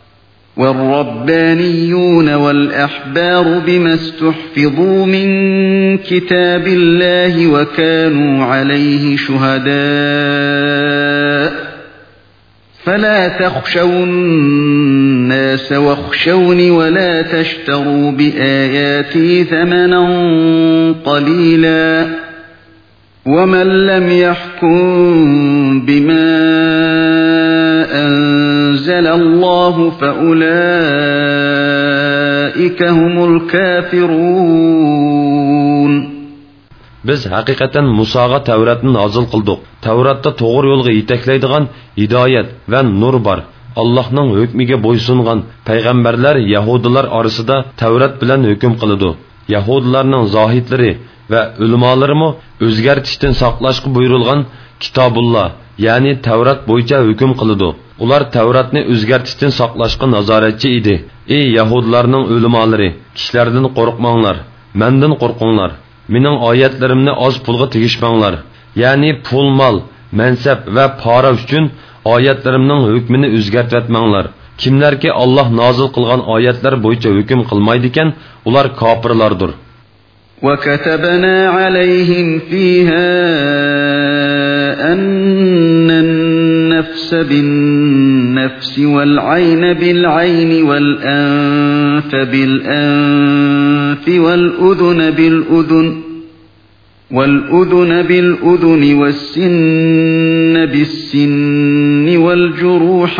[SPEAKER 1] والربانيون والأحبار بما استحفظوا من كتاب الله وكانوا عليه شهداء فلا تخشوا الناس واخشوني ولا تشتروا بآياتي ثمنا قليلا ومن لم يحكم بما أنزل الله فأولئك هم الكافرون.
[SPEAKER 2] Biz haqiqatan Musoga Tavratni nozil qildik. Tavratda to'g'ri yo'lga yetaklaydigan hidoyat va nur bor. Allohning hukmiga bo'ysungan payg'ambarlar Yahudilar orasida Tavrat bilan hukm qiladi. Yahudilarning zohidlari va ulamolarimi o'zgartishdan saqlashga buyurilgan Kitobulloh, ya'ni Tavrat bo'yicha hukm qiladi. Ular Tavratni o'zgartishdan saqlashga nazoratchi edi. Ey Yahudilarning ulamolari, kishilardan qo'rqmanglar, mendan qo'rqinglar. Mening oyatlarimni oz pulga tegishmanglar. Ya'ni pul, mol, mansab va pora uchun oyatlarimning hukmini o'zgartirmanglar. Kimlarki Alloh nozil qilgan oyatlar bo'yicha hukm qilmaydi ekan, ular kofirlardir.
[SPEAKER 1] وكتبنا عليهم فيها أن النفس بالنفس والعين بالعين والأنف بالأنف والأذن بالأذن والأذن بالأذن والسن بالسن والجروح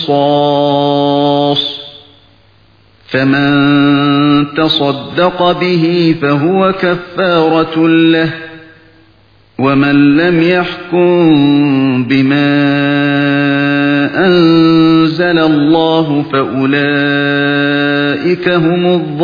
[SPEAKER 1] قصاص فمن تصدق به فهو كفارة له ومن لم يحكم بما أنزل الله فأولئك هم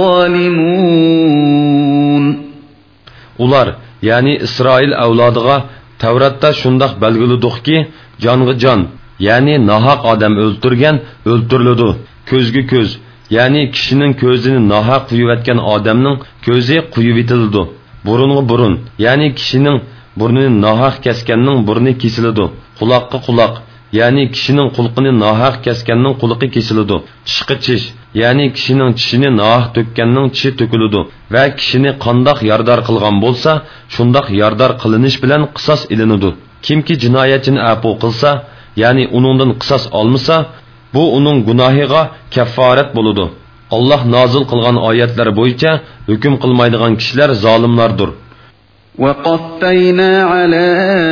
[SPEAKER 1] الظالمون.
[SPEAKER 2] Ular, yani İsrail avladıga Tevrat'ta şundaq belgilidik ki, canğı can, yani nahaq adam öldürgen, öldürülüdü, közgü köz, yani kişinin közünü nahaq kuyuvetken adamның közü kuyuvetildi, burungu burun, yani kişinin burnunu nahaq keskenning burni kesilidi, qulaqqa qulaq, yani kişinin qulqini nahaq keskenning qulqi kesilidi, tishqi tish, yani kişinin tishini nahaq tökkenning tishi tökülidi va kishini qandoq yordar qilgan bo'lsa, shundoq yordar qilinish bilan qisos ilinidi. Kimki jinoyatchini afu qilsa, yani uningdan qisos olmasa, bu uning gunohiga kafforat bo'ladi. Alloh nozil qilgan oyatlar bo'yicha hukm qilmaydigan kishilar zolimlardir.
[SPEAKER 1] وَقَفَّيْنَا عَلَى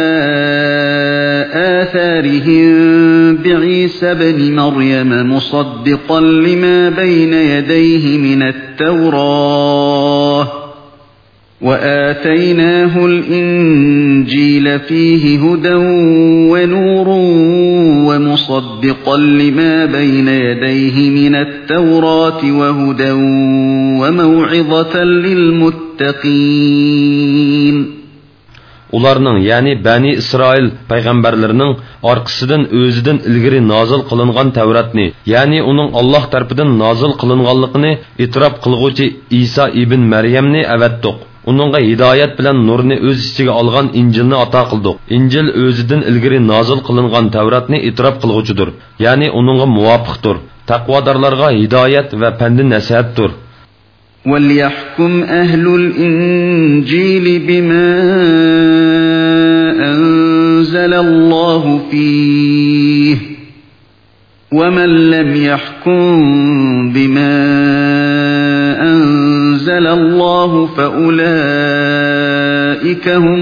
[SPEAKER 1] آثَارِهِمْ بِعِيسَى ابْنِ مَرْيَمَ مُصَدِّقًا لِمَا بَيْنَ يَدَيْهِ مِنَ التَّوْرَاةِ وَآتَيْنَاهُ الْإِنْجِيلَ فِيهِ هُدًى وَنُورٌ وَمُصَدِّقًا لِمَا بَيْنَ يَدَيْهِ مِنَ التَّوْرَاةِ وَهُدًى وَمَوْعِظَةً لِلْمُتَّقِينَ.
[SPEAKER 2] Ularning, yani Bani İsrail peygamberlerinin arkasından özüden ilgiri nazil kılıngan Tevratni, yani onun Allah tarafından nazil kılınganlıqını itiraf kılgıcı İsa ibn Meryemni evettik. Onunğa hidayet bilen nurni öz içige algan İncilni ata kıldık. İncil özüden ilgiri nazil kılıngan Tevratni itiraf kılgıcıdır. Yani onunğa muvafıqdır. Takvadarlarga hidayet ve pendi nasihattir.
[SPEAKER 1] وَلْيَحْكُمْ أَهْلُ الْإِنْجِيلِ بِمَا أَنْزَلَ اللَّهُ فِيهِ وَمَنْ لَمْ يَحْكُمْ بِمَا أَنْزَلَ اللَّهُ فَأُولَئِكَ هُمُ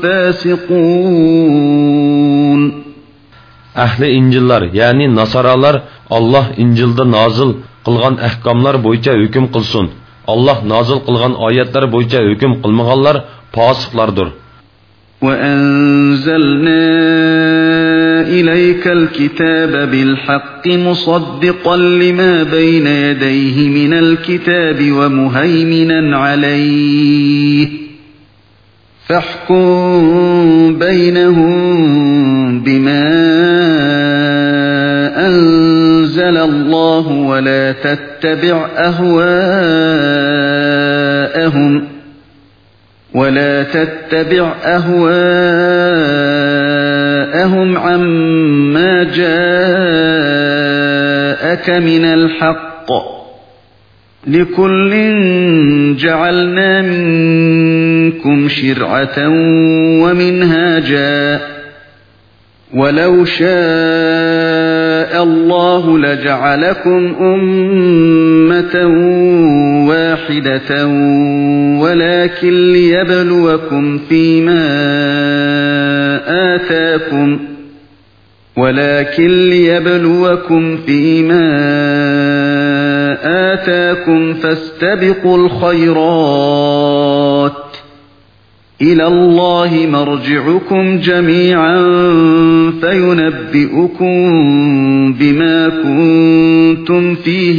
[SPEAKER 1] الْفَاسِقُونَ.
[SPEAKER 2] Ahli İncillar, yani Nasaralar, Allah İncil'de nazil qilgan ahkomlar bo'yicha hukm qilsin. Allah nazil qilgan oyatlar bo'yicha hukm qilmaganlar fosiqlardir.
[SPEAKER 1] وَأَنزَلْنَا إِلَيْكَ الْكِتَابَ بِالْحَقِّ مُصَدِّقًا لِمَا بَيْنَ يَدَيْهِ مِنَ الْكِتَابِ وَمُهَيْمِنًا عَلَيْهِ فَاحْكُم بَيْنَهُم بِمَا أنزل الله ولا تتبع أهواءهم ولا تتبع أهواءهم عما جاءك من الحق لكل جعلنا منكم شرعة ومنهاجا ولو شاء الله لجعلكم أمة واحدة ولكن ليبلوكم فيما آتاكم ولكن ليبلوكم فيما آتاكم فاستبقوا الخيرات إلى الله مرجعكم جميعا فينبئكم بما كنتم فيه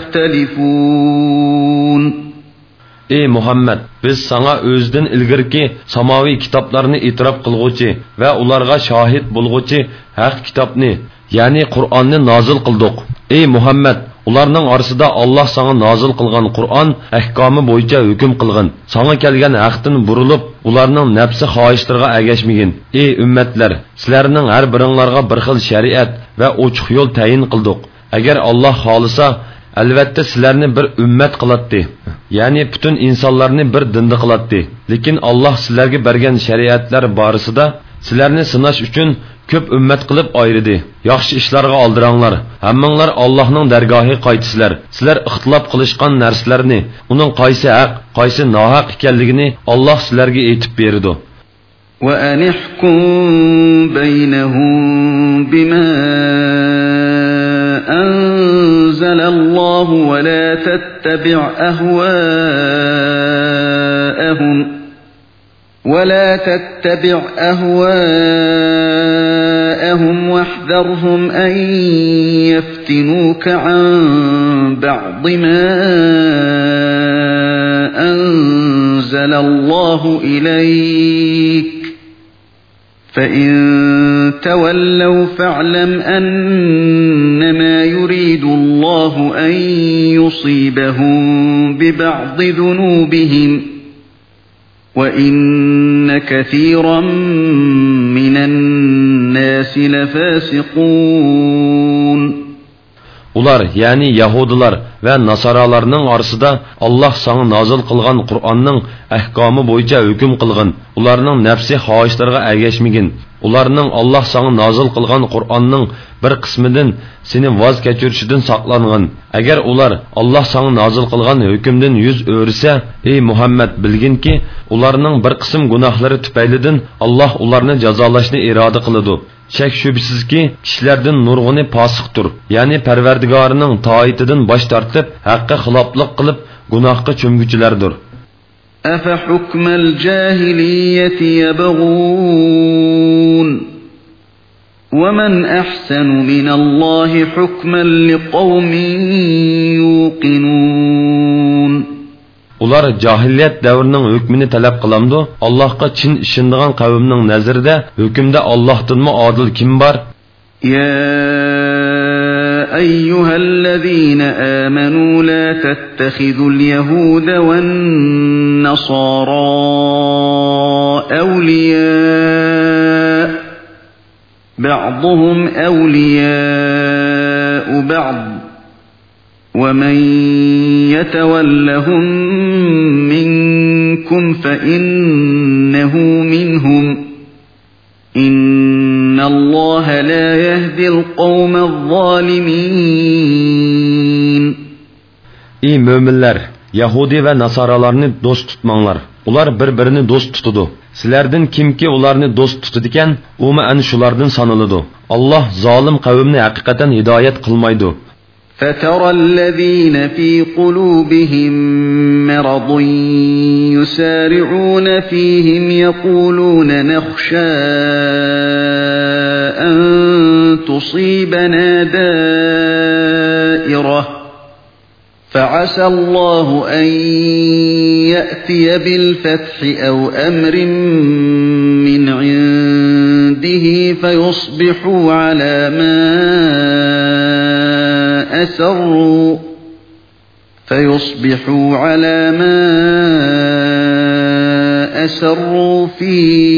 [SPEAKER 1] تختلفون.
[SPEAKER 2] Ey Muhammed, biz sana özden ilgirki samavi kitaplarını itiraf kılgıcı ve ularga şahit bulgıcı hak kitapni, yani Kur'an'ni nazil kıldık. Ey Muhammed, ularning orasida Allah sana nazil qilgan Qur'on ahkomi bo'yicha hukm qilgan. Sana kelgan haqdan burilib, ularning nafsi xohishlariga agashmagin. Ey ummatlar, sizlarning har biringlarga bir xil shariat va ochiq yo'l tayin qildik. Agar Alloh xolisa, albatta sizlarni bir ummat qilatdi, ya'ni butun insonlarni bir dinda qilatdi. Lekin Alloh sizlarga bergan shariatlar borasida sizlarni sinash uchun ko'p ummat qilib ayirdi. Yaxshi ishlarga oldiranglar. Hammanglar Allohning dargohiga qaytisizlar. Sizlar ixtilof qilishgan narsalarni, uning qaysi haq, qaysi nohaq ekanligini Alloh sizlarga aytib berdi.
[SPEAKER 1] Wa anihkum baynahum bima anzalallahu wa la tattabi' ahwa'ahum ولا تتبع أهواءهم واحذرهم أن يفتنوك عن بعض ما أنزل الله إليك فإن تولوا فاعلم أنما يريد الله أن يصيبهم ببعض ذنوبهم وَإِنَّ كَثِيرًا مِنَ النَّاسِ لَفَاسِقُونَ
[SPEAKER 2] Ular, yani Yahudilar ve Nasaralarning orasida Allah sana nazil qilgan Qur'onning ahkomi bo'yicha hukm qilgan. Ularning nafsi xohishlarga ergashmagin. Ularning Allah sana nazil qilgan Qur'onning bir qismidan seni voz kechirishidan saqlangan. Agar ular Allah sana nazil qilgan hukmdan yuz o'risa, ey Muhammad bilginki, ularning bir qism gunohlari tufaylidan Allah ularni jazolashni iroda qiladi. Şek şübhisizki kişilerden nurguni pasiqdir. Yani Parvardigorining toatidan bosh tortib, haqqa xiloflik qilib, gunohga cho'mguchilardir.
[SPEAKER 1] Afa hukmal jahiliyyati yabghun wa man ahsanu minallahi hukman liqaumin yuqinun.
[SPEAKER 2] Ular jahiliyet davrining hukmini talab qilamdi. Allohga chin ishonadigan qavmning nazarida hukmda Allohdanmi adil kim bor?
[SPEAKER 1] Ya ayyuhallazina amanu la tattakhidul yahuda wan nasara awliya ba'dhum awliya'u ba'd وَمَنْ يَتَوَلَّهُمْ مِنْكُمْ فَإِنَّهُ مِنْهُمْ إِنَّ اللَّهَ لَا يَهْدِي الْقَوْمَ الظَّالِمِينَ
[SPEAKER 2] Ey müminler, Yahudi ve Nasaralarını dost tutmanglar. Ular bir-birini dost tutudu. Sizlerden kimki ularını dost tutudiken, umi an şulardan sanılıdı. Allah zalim kavmini hakikaten hidayet kılmaydı.
[SPEAKER 1] فَتَرَى الَّذ۪ينَ ف۪ي قُلُوبِهِمْ مَرَضٌ يُسَارِعُونَ ف۪يهِمْ يَقُولُونَ نَخْشَى أَنْ تُصِيبَنَا دَائِرَةٌ فَعَسَى اللّٰهُ أَنْ يَأْتِيَ بِالْفَتْحِ أَوْ أَمْرٍ مِّنْ عِنْدِهِ فَيُصْبِحُوا عَلَى مَا أسروا فيصبحوا على ما أسروا في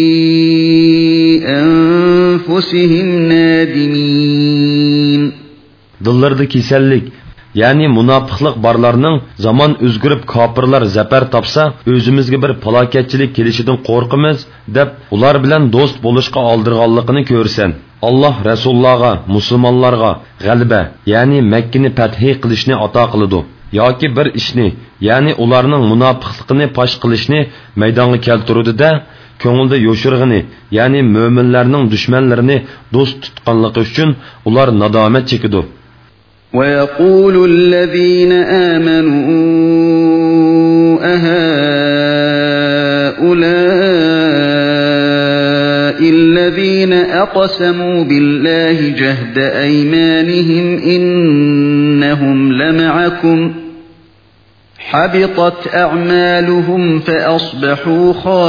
[SPEAKER 1] أنفسهم نادمين.
[SPEAKER 2] Dillarda kesellik, yani münafıklık barlarının zaman özgürüp kapırlar zafer tapsa, özümüzge bir palaketçilik gelişidin korkumuz, dep ular bilen dost buluşka aldırganlıkını görsen. Allah Resulullah'a, Müslümanlarga g'alaba, yani Mekkeni fethi qilishni ato qiladi. Yoki bir ishni, yani ularning munofiqligini pash qilishni maydonga keltirdi-da, ko'ngilda yo'shirg'ini, yani mo'minlarning dushmanlarini do'st tutganligi uchun ular nadomat chekidi.
[SPEAKER 1] Wa yaqulul-ladzina amanu aha-ula الذين أقسموا بالله جهد أيمانهم إنهم لمعكم حبطت أعمالهم فأصبحوا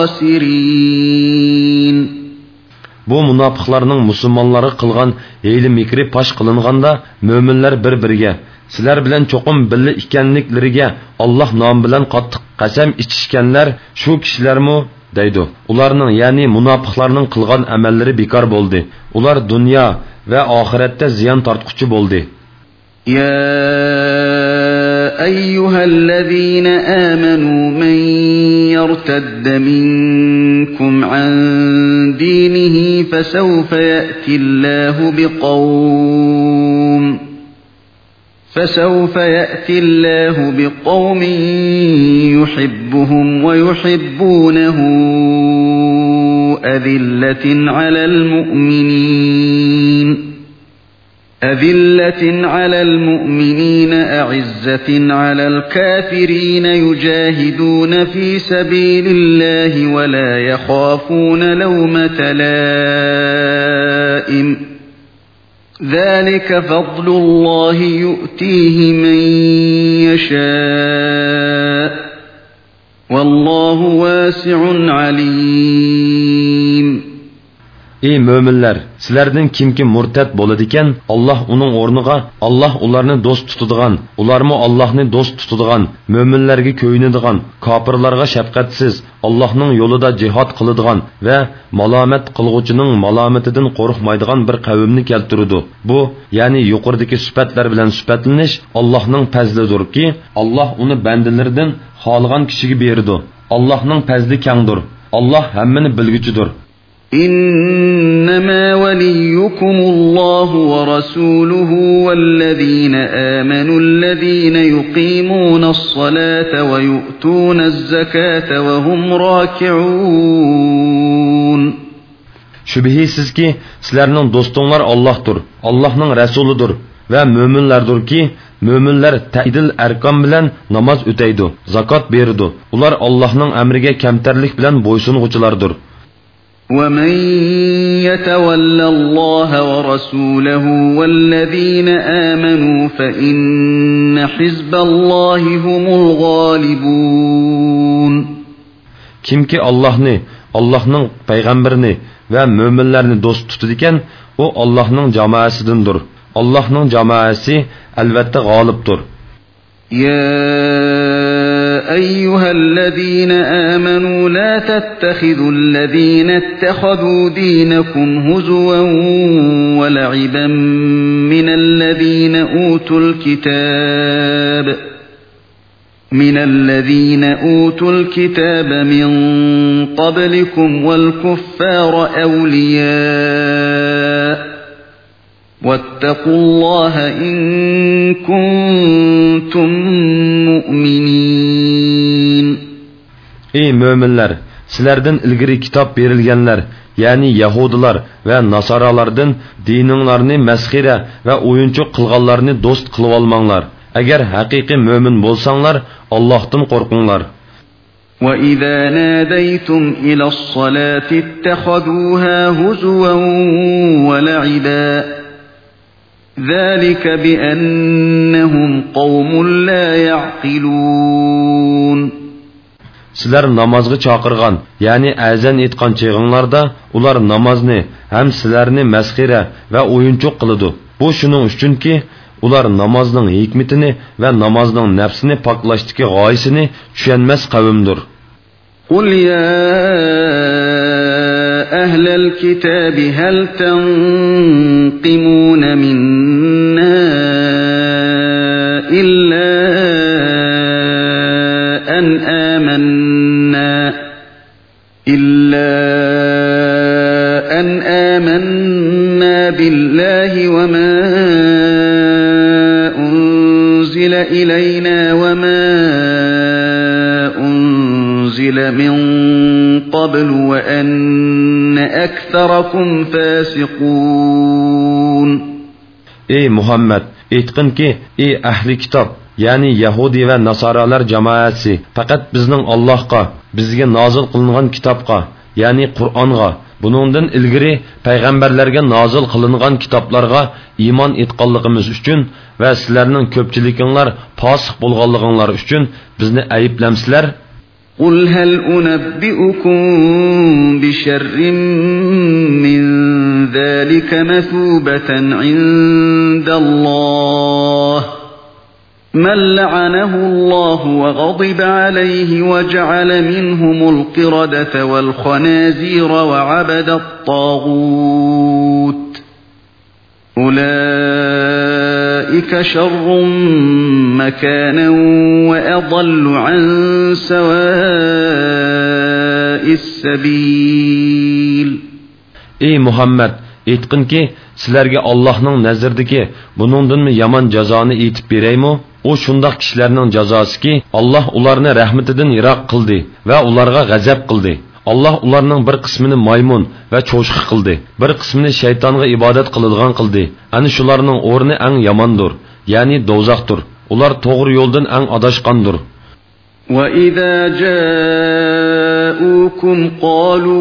[SPEAKER 1] خاسرين.
[SPEAKER 2] Bu münafıqlarning musulmonlarga qilgan hiyli mikri pash qilinganda mo'minlar bir-biriga sizlar bilan cho'qim billa ekanliklariga Alloh nomi bilan qattiq qasam ichishganlar shu kishilarmi deydi. Ularning, ya'ni munofiqlarning qilgan amallari bekor bo'ldi. Ular dunyo va oxiratda ziyon tortquchi bo'ldi.
[SPEAKER 1] Ya أيها الذين آمنوا من يرتد منكم عن دينه فسوف يأتي الله بقوم فسوف يأتي الله بقوم يحبهم ويحبونه أذلة على المؤمنين أذلة على المؤمنين أعزة على الكافرين يجاهدون في سبيل الله ولا يخافون لومة لائم ذلك فضل الله يؤتيه من يشاء والله واسع عليم.
[SPEAKER 2] Ey müminler, sizlerden kim kim murtad bo'ladigan, Alloh uning o'rniga Alloh ularni do'st tutadigan, ularmi Allohni do'st tutadigan, müminlarga ko'yinadigan, kofirlarga shafqatsiz, Allohning yo'lida jihad qiladigan va malomat qilg'uchining malomatidan qo'rqmaydigan bir qavmni keltirdi. Bu, ya'ni yuqoridagi sifatlar bilan sifatlanish Allohning fazlidirki, Alloh uni bandalaridan xohlagan kishiga berdi. Allohning fazli kengdir. Alloh hammani bilguchidir.
[SPEAKER 1] إنما وليكم الله ورسوله والذين آمنوا الذين يقيمون الصلاة ويؤتون الزكاة وهم راكعون.
[SPEAKER 2] Şübihsizki sizlerning do'stinglar Allohdir, Allohning rasulidir va mo'minlardir ki mo'minlar ta'dil arqon bilan namoz o'taydi, zakot beradi. Ular Allohning amriga kamtarlik bilan bo'ysunuvchilardir.
[SPEAKER 1] ومن يتولى الله ورسوله والذين آمنوا فإن حزب الله هم الغالبون.
[SPEAKER 2] Kimki Allah'ni, Allah'ның peygamberini ve müminlerini dost tutudiken o Allah'ның cemaatidir. Allah'ның cemaati elbette galiptir.
[SPEAKER 1] يا أيها الذين آمنوا لا تتخذوا الذين اتخذوا دينكم هزوا ولعبا من الذين أوتوا الكتاب من الذين أوتوا الكتاب من قبلكم والكفار أولياء واتقوا الله إن كنتم مؤمنين.
[SPEAKER 2] Ey müminler, sizlerden ilgiri kitap verilgenler, yani Yahudiler ve Nasaralardan dininglarni mezhire ve oyuncu kılganlarını dost kılıp almanglar. Eğer hakiki mümin bolsanglar, Allah'tan korkunlar.
[SPEAKER 1] وَإِذَا نَادَيْتُمْ إِلَى الصَّلَاةِ اتَّخَذُوهَا هُزُوًا وَلَعِبًا ذَلِكَ بِأَنَّهُمْ قَوْمٌ لَا يَعْقِلُونَ.
[SPEAKER 2] Sizler namazgı çakırgan, yani azan etkan çığınlarda, ular namazni hem sizlerini mezhire ve oyuncu kılıdı. Bu şunun üçün ki, ular namazның hikmetini ve namazның nefsini paklaştıki gayesini düşenmez kavimdir.
[SPEAKER 1] قُلْ يَا أَهْلَ الْكِتَابِ هَلْ تَنْقِمُونَ مِنَّا إِلَّا أَنْ آمَنَّا إِلَّا أَنْ آمَنَّا بِاللَّهِ وَمَا أُنْزِلَ إِلَيْنَا وَمَا أُنْزِلَ مِنْ قَبْلُ وَأَنَّ أَكْثَرَكُمْ فَاسِقُونَ.
[SPEAKER 2] Ey Muhammed, aytqin ki, ey ahli kitap, yani Yahudi ve Nasaralar cemaatsi, fakat bizning Allah'a, bizge nazil kılıngan kitapqa, yani Kur'an'a, bunundan ilgiri peygamberlerge nazil kılıngan kitaplarga iman etqanlığımız üçün ve sizlerinin köpçilikinler pasık bulğanlığınlar üçün bizni ayıplamsizlar.
[SPEAKER 1] قُلْ هَلْ أُنَبِّئُكُمْ بِشَرٍّ مِّن ذَلِكَ مَثُوبَةً عِندَ اللَّهِ مَنْ لَعَنَهُ اللَّهُ وَغَضِبَ عَلَيْهِ وَجَعَلَ مِنْهُمُ الْقِرَدَةَ وَالْخَنَازِيرَ وَعَبَدَ الطَّاغُوتَ أُولَئِكَ أولئك شر مكانا وأضل عن سواء السبيل.
[SPEAKER 2] Ey Muhammed, aytqinki, sizlarga Allohning nazdidagi buningdanmi yomon jazoni aytib beraymi? O shundoq kishilarning jazosiki, Alloh ularni rahmatidan yiroq qildi va ularga g'azab qildi. Allah ularning bir qismini maymun va cho'shqi qildi, bir qismini shaytonga ibodat qiladigan qildi. Ana shularning o'rni eng yomondir, ya'ni do'zaxdir. Ular to'g'ri yo'ldan eng adashqandir.
[SPEAKER 1] Va idza ja'ukum qalu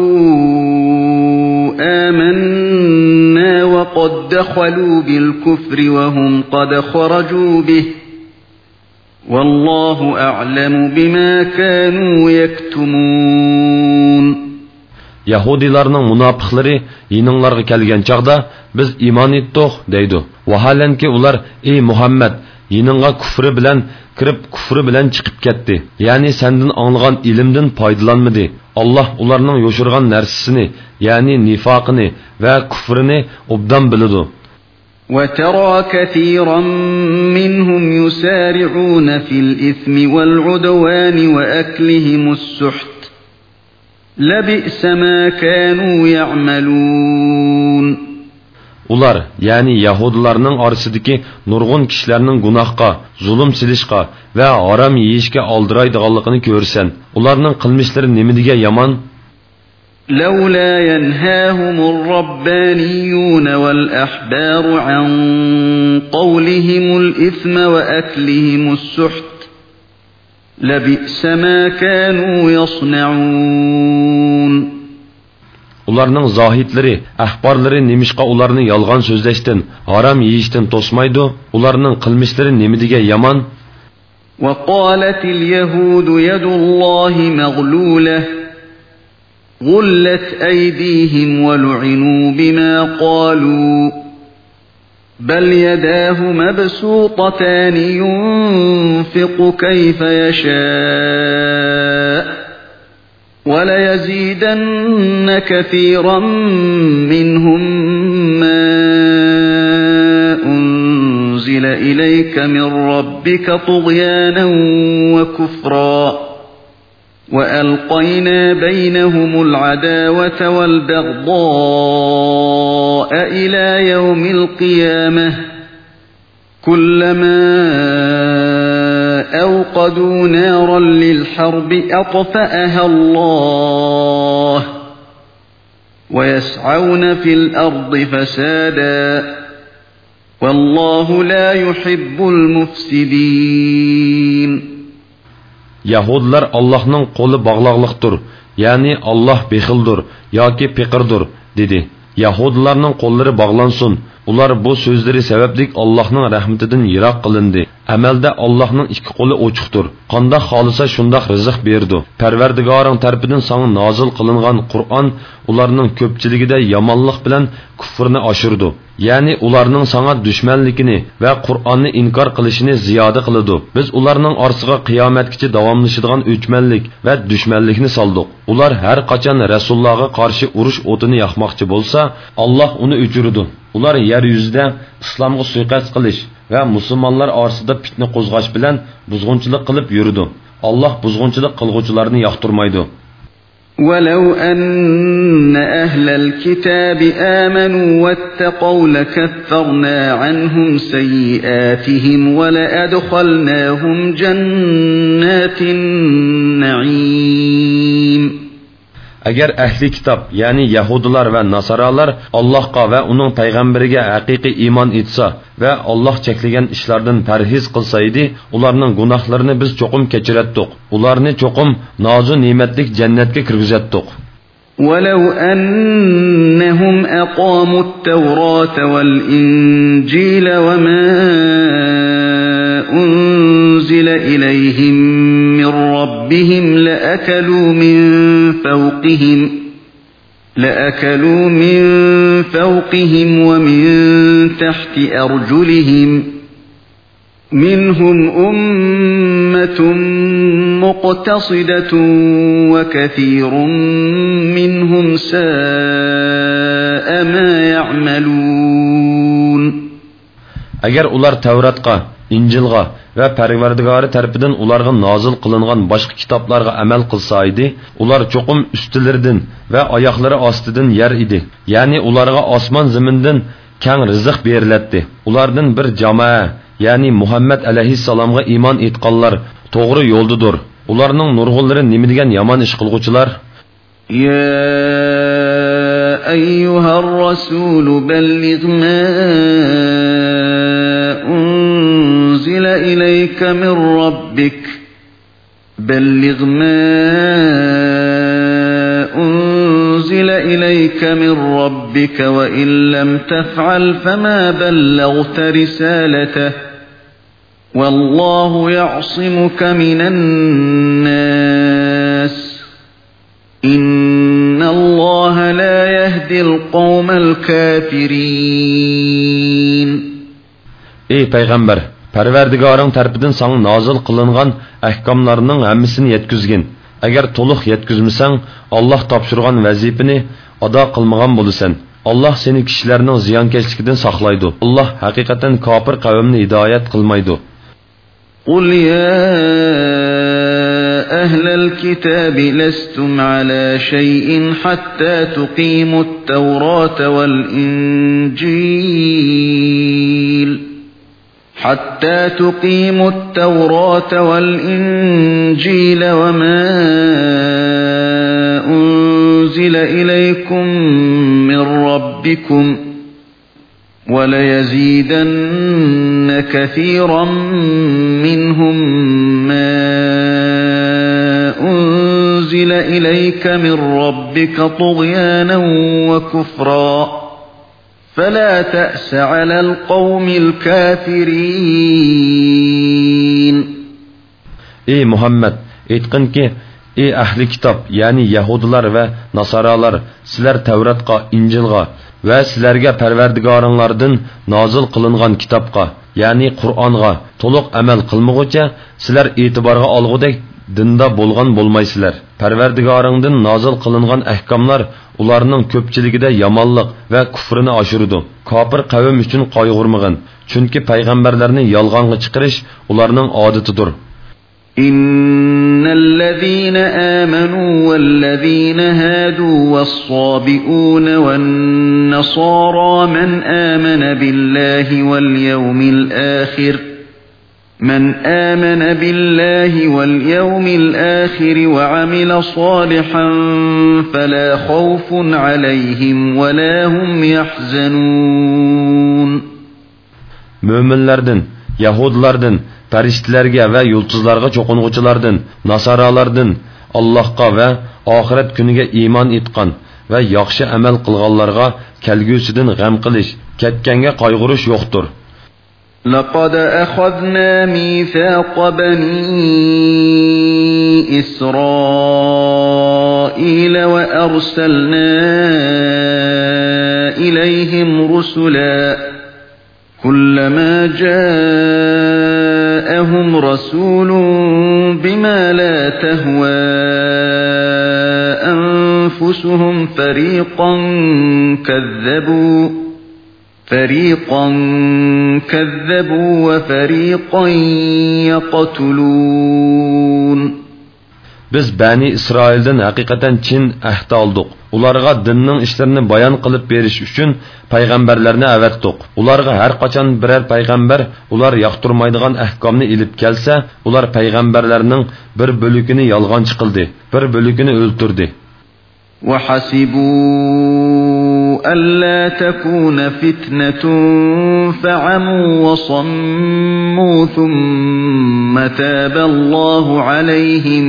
[SPEAKER 1] amanna wa qad dakhalu bil kufri wa hum qad kharaju bih. Vallahu a'lamu bima kanu yaktumun.
[SPEAKER 2] Yahudilarning munofiqlari yininglarga kelgan chaqda biz iymon etdik deydi. Vaholanki ular ey Muhammad yiningga kufri bilan kirib kufri bilan chiqib ketdi. Ya'ni sendan anglagan ilmdan foydalanmadi. Alloh ularning yoshirgan narsasini, ya'ni nifoqini va kufrini obdan biladi.
[SPEAKER 1] وترى كثيرا منهم يسارعون في الإثم والعدوان وأكلهم السحت لبئس ما كانوا يعملون.
[SPEAKER 2] Ular, yani Yahudilarning orasidagi nurg'un kishilarning gunohga, zulm silishga va harom yeyishga oldiraydiganligini ko'rsan, ularning qilmishlari nimadiga yomon?
[SPEAKER 1] لولا ينهاهم الربانيون والأحبار عن قولهم الإثم وأكلهم السحت لبئس ما كانوا يصنعون.
[SPEAKER 2] Ularning zohidlari, ahborlari nimishqa ularni yolg'on so'zlashdan, harom yeyishdan to'smaydi? Ularning qilmishlari nimadiga yomon?
[SPEAKER 1] وقالت اليهود يد الله مغلولة غلت أيديهم ولعنوا بما قالوا بل يداه مبسوطتان ينفق كيف يشاء وليزيدن كثيرا منهم ما أنزل إليك من ربك طغيانا وكفرا وألقينا بينهم العداوة والبغضاء إلى يوم القيامة كلما أوقدوا نارا للحرب أطفأها الله ويسعون في الأرض فسادا والله لا يحب المفسدين.
[SPEAKER 2] Yahudilar Allah'ның qo'li bağlaqlıqdır, yani Allah bexildir yoki peqirdir dedi. Yahudilarning qo'llari bağlansın. Ular bu so'zlari sababli Allah'ның rahmetidan yiroq qilindi. Amalda Allah'ның ikki qo'li ochiqdir. Qandoq xolisa shundoq rizq berdi. Parvardigoring tarafidan sana nozil qilingan Qur'on ularning ko'pchiligida yomonlik bilan kufrni oshirdi. Ya'ni ularning sana dushmanligini va Qur'onni inkor qilishini ziyoda qildi. Biz ularning orasiga qiyomatgacha davomlashadigan o'chmanlik va dushmanlikni soldik. Ular har qachon Rasulullohga qarshi urush o'tini yoqmoqchi bo'lsa, Alloh uni o'chirdi. Ular yer yuzida islomga suiqasd qilish va musulmonlar orasida fitna qo'zg'ash bilan buzg'unchilik qilib yurdi. Alloh buzg'unchilik qilguvchilarni yoqtirmaydi.
[SPEAKER 1] ولو أن أهل الكتاب آمنوا واتقوا لكفرنا عنهم سيئاتهم ولأدخلناهم جنات النعيم.
[SPEAKER 2] Agar ahli kitob, ya'ni Yahudilar va Nasaralar Allohga va uning payg'ambariga haqiqiy iymon etsa va Alloh cheklagan ishlardan parhez qilsa edi, ularning gunohlarini biz cho'qim kechiratdik. Ularni cho'qim nozu ne'matlik jannatga kirgizatdik.
[SPEAKER 1] ولو أنهم أقاموا التوراة والإنجيل وما أنزل إليهم من ربهم لأكلوا من فوقهم لأكلوا من فوقهم ومن تحت أرجلهم منهم أمة مقتصدة وكثير منهم ساء ما يعملون.
[SPEAKER 2] Agar ular Tavratga, Injilga va Parvardigori tarafidan ularga nozil qilingan boshqa kitoblarga amal qilsa edi, ular cho'qim ustilaridan va oyoqlari ostidan yer edi. Ya'ni ularga osmon zamindan keng rizq beriladi. Ulardan bir jamoa, ya'ni Muhammad alayhissalomga iymon etganlar to'g'ri yo'ldadir. Ularning nurg'unlari nima degan yomon ish qilguvchilar?
[SPEAKER 1] Ya ayyuhar rasul balligh ma unzila ilayka min rabbik balligh ma unzila ilayka min rabbik wa in lam taf'al fama ballaghta risalatahu wallahu ya'simuka minan nas inna allaha la yahdil qawmal kafirin.
[SPEAKER 2] Ey payg'ambar, Parvardigoring tarafidan sana nozil qilingan ahkomlarning hammasini yetkizgin. Agar to'liq yetkizmasang, Alloh topshirgan vazifani ado qilmagan bo'lasan. Alloh seni kishilarning ziyonkashligidan saqlaydi. Alloh haqiqatan kofir qavmni hidoyat qilmaydi.
[SPEAKER 1] Qul ya ahlal kitabi lastum ala shay'in hatta tuqimut tawrata wal injil حتى تقيموا التوراة والإنجيل وما أنزل إليكم من ربكم وليزيدن كثيرا منهم ما أنزل إليك من ربك طغيانا وكفرا فلا تأس على القوم الكافرين.
[SPEAKER 2] Ey Muhammed, aytqin ki, ey ahli kitob, ya'ni Yahudilar va Nasaralar, sizlar Tavratga, Injilga va sizlarga Parvardigoringlardan nozil qilingan kitobga, ya'ni Qur'onga to'liq amal qilmag'ucha, sizlar e'tiborga olg'udek dinda bo'lgan bo'lmaysizlar. Parvardigoringdan nozil qilingan ahkomlar ularning ko'pchiligida yomonlik va kufrini oshirdi. Kofir qavm uchun qayg'urmag'in, chunki payg'ambarlarni yolg'onga chiqarish ularning odatidir.
[SPEAKER 1] Innallazina amanu wallazina hadu was-sabiun wan-nasara man amana billahi wal yawmil akhir من آمن بالله واليوم الآخر وعمل صالحا فلا خوف عليهم ولا هم يحزنون.
[SPEAKER 2] Müminlerden, Yahudlardan, periştilerge ve yıldızlarga çokunğuçulardan, Nasaralardan, Allah'a ve ahiret günüge iman etkan ve yaxşı amel kılganlarga kelgüsüdün gam qilish, ketkenге qayg'urish yo'qdir.
[SPEAKER 1] لقد أخذنا ميثاق بني إسرائيل وأرسلنا إليهم رسلا كلما جاءهم رسول بما لا تهوى أنفسهم فريقا كذبوا فريقا كذبوا وفريقا يقتلون.
[SPEAKER 2] Biz Bani İsrail'den hakikaten Çin ahd aldık. Ularga dinning işlerini bayan qilib berish uchun payg'ambarlarni avatdik. Ularga har qachon birer payg'ambar ular yoqtirmaydigan ahkomni ilib kelsa, ular payg'ambarlarning bir bo'lugini yolg'onchi qildi, bir bo'lugini o'ltirdi.
[SPEAKER 1] وحسبوا ألا تكون فتنة فعموا وصموا ثم تاب الله عليهم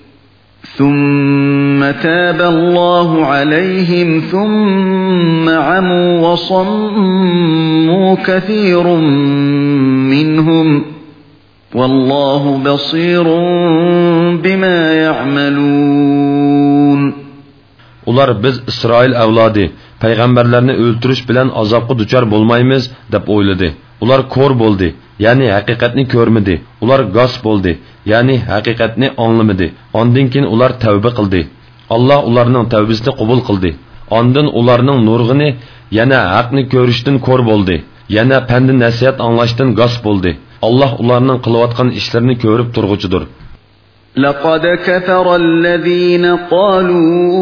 [SPEAKER 1] ثم تاب الله عليهم ثم عموا وصموا كثير منهم والله بصير بما يعملون.
[SPEAKER 2] Ular biz İsrail avlodi payg'ambarlarni o'ltirish bilan azobga duchor bo'lmaymiz deb o'yladi. Ular ko'r bo'ldi, ya'ni haqiqatni ko'rmadi. Ular g'os bo'ldi, ya'ni haqiqatni anglamadi. Ondan keyin ular tavba qildi. Alloh ularning tavbasini qabul qildi. Ondan ularning nurg'ini yana haqni ko'rishdan ko'r bo'ldi. yana pandi nasihat anglashdan g'os bo'ldi. Alloh ularning qilayotgan ishlarini ko'rib turg'uchidir.
[SPEAKER 1] لقد كفر الذين قالوا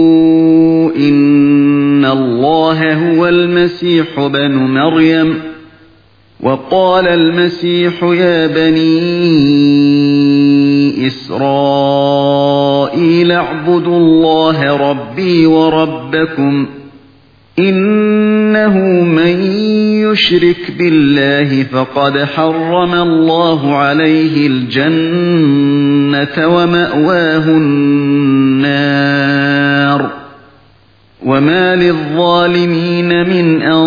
[SPEAKER 1] إن الله هو المسيح ابن مريم وقال المسيح يا بني إسرائيل اعبدوا الله ربي وربكم إنه من يشرك بالله فقد حرم الله عليه الجنة ومأواه النار وما للظالمين من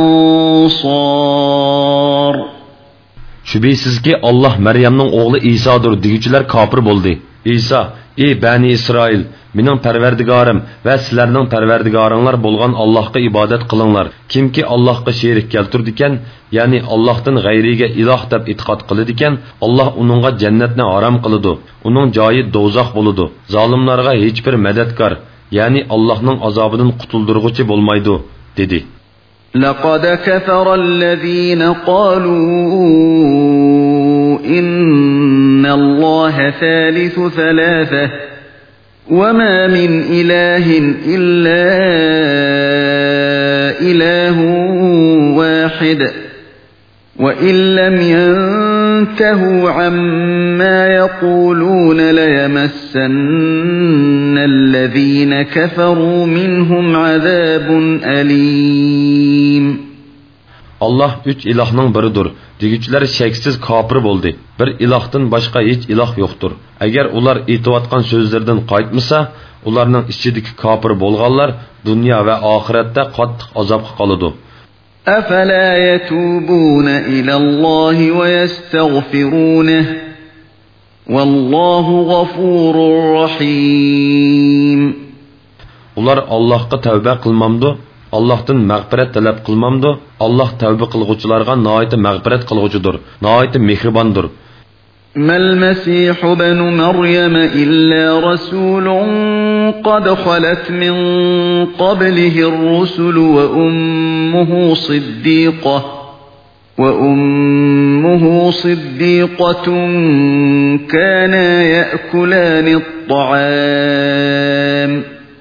[SPEAKER 1] أنصار.
[SPEAKER 2] Şübhəsizki Allah Məryəmnin oğlu İsa'dır deyiciler kafir boldu. İsa, ey Bani İsrail, mening Parvardigorim va sizlarning Parvardigoringlar bo'lgan Allohga ibodat qilinglar. Kimki Allohga sherik keltirdikan, ya'ni Allohdan g'ayriga iloh deb e'tiqod qiladigan, Alloh uningga jannatni harom qiladi. Uning joyi do'zax bo'ladi. Zolimlarga hech bir madadkor, ya'ni Allohning azobidan qutuldiruvchi bo'lmaydi, dedi.
[SPEAKER 1] لقد كفر الذين قالوا إن الله ثالث ثلاثة وما من إله إلا إله واحد وإن لم ينتهوا عما يقولون ليمسن الذين كفروا منهم عذاب أليم.
[SPEAKER 2] Allah üç ilahning biridir. Deguvchilar shaksiz kofir bo'ldi. Bir ilahdan boshqa hech iloh yo'qdir. Agar ular aytayotgan so'zlardan qaytmasa, ularning ichidagi kofir bo'lganlar dunyo va oxiratda qattiq azobga qoladi.
[SPEAKER 1] أفلا يتوبون إلى الله ويستغفرونه والله غفور رحيم.
[SPEAKER 2] Ular Allohga tavba qilmamdı, Allah'tan mağfiret talep qilmamdı. Allah tavba qilguvchilarga nihoyat mağfiret qilguvchidir, nihoyat mehribandir.
[SPEAKER 1] ما المسيح ابن مريم إلا رسول قد خلت من قبله الرسل وأمه صديقة وأمه صديقة كانا يأكلان الطعام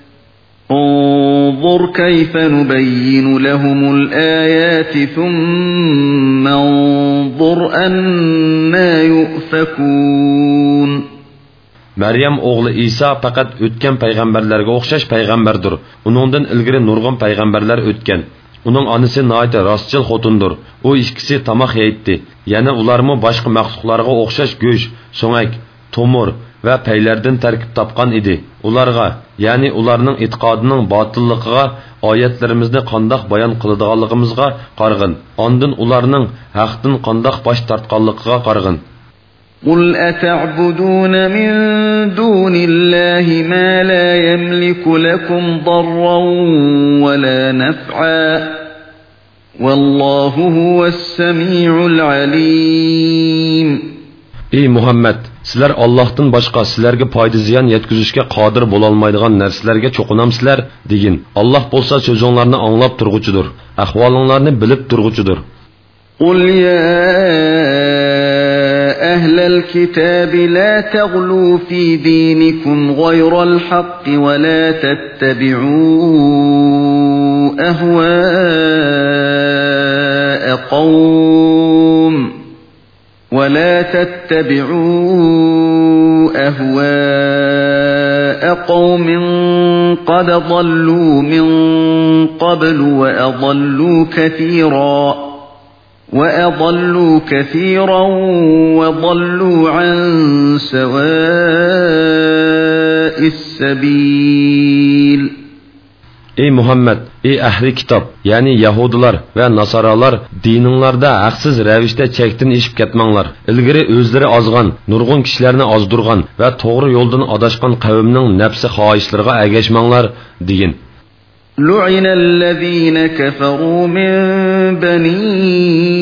[SPEAKER 1] انظر كيف نبين لهم الآيات ثم انظر أنا يؤفكون.
[SPEAKER 2] Meryem oğlu İsa fakat ötken peygamberlerge okşaş peygamberdir. Onundan ilgiri nurgun peygamberler ötken. Onun anısı nayda rastçıl xotundur. O ikisi tamak yeytti. Yani ularmı başka məxluqlarga okşaş göç, soğak, tomur ve peylerden terkip tapkan idi. Ularga, yani ularning itiqadının batıllıqıga, ayetlerimizni qandaq bayan qılıdığanlığımızga qargın. Andın ularning haqdın qandaq baş tartqanlığıga qargın.
[SPEAKER 1] قُلْ أَتَعْبُدُونَ مِنْ دُونِ اللَّهِ مَا لَا يَمْلِكُ لَكُمْ ضَرًّا وَلَا نَفْعًا وَاللَّهُ هُوَ السَّمِيعُ الْعَلِيمُ. Ey
[SPEAKER 2] Muhammed, sizler Allah'tan başka sizlerge payda ziyan yetkizishga qodir bo'lolmaydigan narsalarga cho'qinamsizlar degin. Allah bo'lsa so'zinglarni anglab turg'uchidir, ahvolinglarni bilib turg'uchidir.
[SPEAKER 1] قُلْ يَا أهل الكتاب لا تغلوا في دينكم غير الحق ولا تتبعوا أهواء قوم ولا تتبعوا أهواء قوم قد ضلوا من قبل وأضلوا كثيرا وأضلوا كثيرا وضلوا عن سواء السبيل.
[SPEAKER 2] Ey Muhammed, ey ahli kitap, yani Yahudilar ve Nasaralar dininglarda haqsiz ravishda chekdan ishib ketmanglar. Ilgari o'zlari ozgan, nurg'un kishilarni ozdurgan va to'g'ri yo'ldan adashgan qavmning nafsi xohishlariga agashmanglar degin.
[SPEAKER 1] لعن الذين كفروا من بني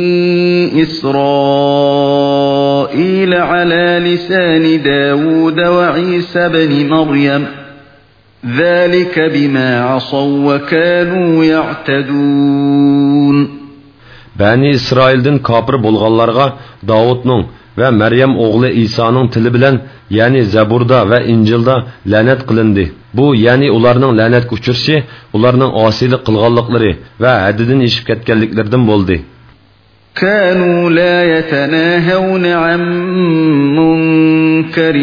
[SPEAKER 1] إسرائيل على لسان داود وعيسى بن مريم ذلك بما عصوا وكانوا يعتدون.
[SPEAKER 2] Bani İsrail'den kapır bolğanlarga Davud'ның ve Meryem oğlu İsa'nın tili bilen, yani Zeburda ve İncil'da lanet kılındı. Bu, yani ularning lanetga uchrashi, ularning osiylik qilganliklari ve haddidan ishib ketganliklaridan bo'ldi.
[SPEAKER 1] كانوا لا يتناهون عن منكر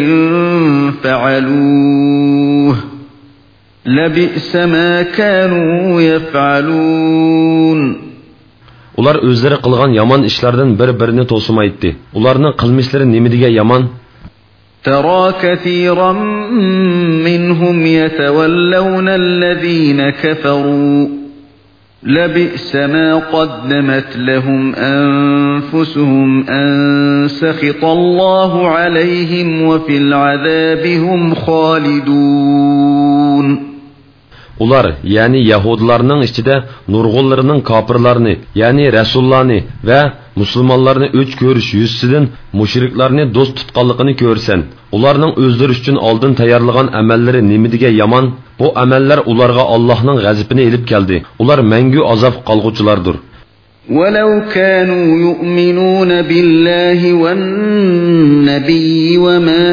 [SPEAKER 1] فعلوه لبئس ما كانوا يفعلون.
[SPEAKER 2] Ular özleri qilgan yaman ishlardan bir-birini to'simaydi. Ularning qilmishlari nimidiga yaman?
[SPEAKER 1] ترى كثيرا منهم يتولون الذين كفروا لبئس ما قدمت لهم أنفسهم أن سخط الله عليهم وفي العذاب هم خالدون.
[SPEAKER 2] Ular, yani Yahudilarning ichida nurg'unlarining kofirlarni, yani rasullarni va musulmonlarni o'ch ko'rish yuzidan mushriklarni do'st tutganligini ko'rsan, ularning o'zlari uchun oldin tayyorlagan amallari nimidiga yomon? Bu amallar ularga Allohning g'azabini elib keldi. Ular mangu azob qolg'uvchilardir.
[SPEAKER 1] ولو كانوا يؤمنون بالله والنبي وما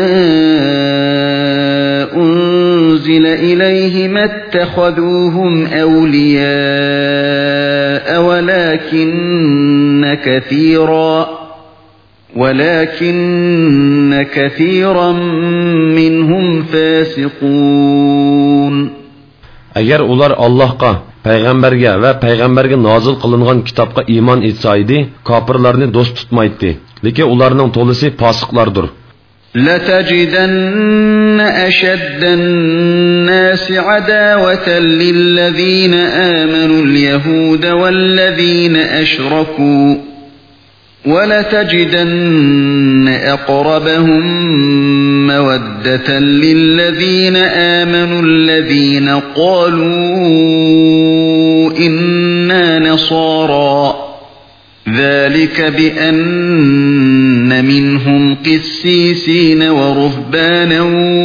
[SPEAKER 1] أنزل إليه ما اتخذوهم أولياء ولكن كثيرا ولكن كثيرا منهم فاسقون.
[SPEAKER 2] Agar ular Allohga, payg'ambarga va payg'ambarga nozil qilingan kitobga iymon etsaydi, kofirlarni do'st tutmaydi. Lekin ularning to'lisi fosiqlardir.
[SPEAKER 1] لتجدن أشد الناس عداوة للذين آمنوا اليهود والذين أشركوا ولتجدن أقربهم مودة للذين آمنوا الذين قالوا إنا نصارى ذلك بأن منهم قسيسين ورهبانا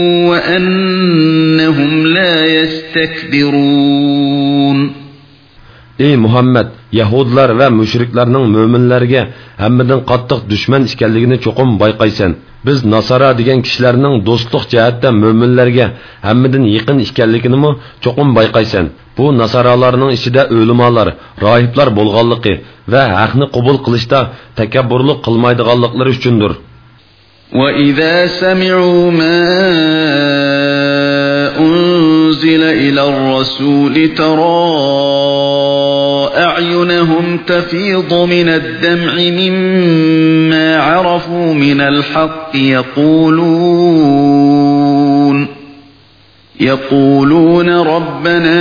[SPEAKER 1] وأنهم لا يستكبرون.
[SPEAKER 2] Ey Muhammed, Yahudilar ve müşriklerinin müminlerge hemminden qattiq düşman işkelligini çoqum bayqaysan. Biz Nasara degan kishilarning do'stlik jihatdan müminlerge hemminden yaqin işkelligini mi çoqum bayqaysan. Bu Nasaralarning ichida o'limalar, rohiblar bo'lganligi va haqni qabul qilishda takabburlik qilmaydiganliklari uchundir.
[SPEAKER 1] وَإِذَا سَمِعُوا مَا أُنزِلَ إِلَى الرَّسُولِ تَرَى أَعْيُنَهُمْ تَفِيضُ مِنَ الدَّمْعِ مِمَّا عَرَفُوا مِنَ الْحَقِّ يَقُولُونَ يَقُولُونَ رَبَّنَا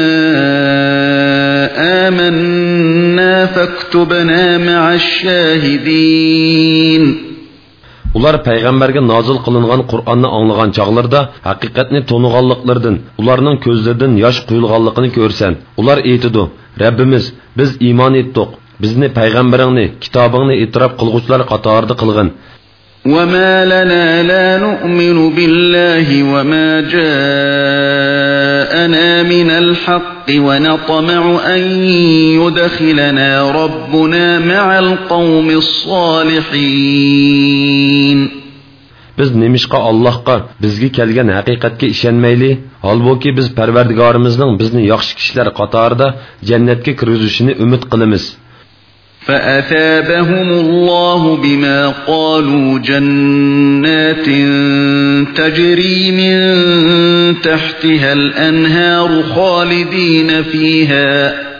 [SPEAKER 1] آمَنَّا فَاكْتُبْنَا مَعَ الشَّاهِدِينَ.
[SPEAKER 2] Ular payg'ambarga nozil qilingan Qur'onni anglagan chaqlarda haqiqatni to'niganliklaridan, ularning ko'zlaridan yosh quyilganligini ko'rsan, ular aytidi: "Rabbimiz, biz iymon etdik. Bizni payg'ambaringni, kitobingni e'tirof qilguvchilar qatorida qilgin."
[SPEAKER 1] وَمَا لَنَا لَا نُؤْمِنُ بِاللَّهِ وَمَا جَاءَنَا مِنَ الْحَقِّ وَنَطْمَعُ أَن يُدْخِلَنَا رَبُّنَا مَعَ الْقَوْمِ الصَّالِحِينَ.
[SPEAKER 2] Biz nemishqa Allohga, bizga kelgan haqiqatga ishonmayli, holbuki biz Parvardigorimizning bizni yaxshi kishilar qatorida jannatga kirgizishini umid qilamiz.
[SPEAKER 1] فأثابهم الله بما قالوا جنات تجري من تحتها الأنهار خالدين فيها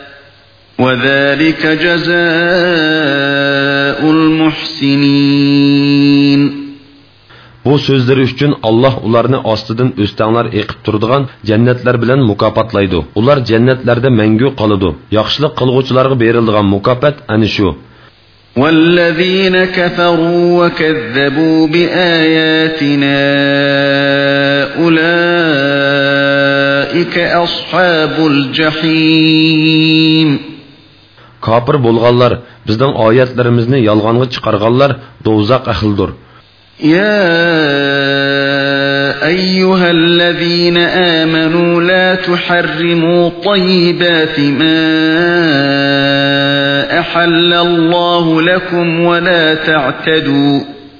[SPEAKER 1] وذلك جزاء المحسنين.
[SPEAKER 2] Bu sözleri üçün Allah ularını astıdan östənlər eqib turduğan cennetler bilen mukapatlaydı. Ular cennetlerde mengü qalıdı. Yaxşılıq qılğuçularga berildiğan mukafat ani şu.
[SPEAKER 1] وَالَّذِينَ كَفَرُوا وَكَذَّبُوا بِآيَاتِنَا أُولَئِكَ أَصْحَابُ الْجَحِيمِ.
[SPEAKER 2] Kafir bolğanlar, bizden ayetlerimizni yalğanğa çıkarğanlar dozaq ahildir.
[SPEAKER 1] يا أيها الذين آمنوا لا تحرموا طيبات ما أحل الله لكم ولا تعتدوا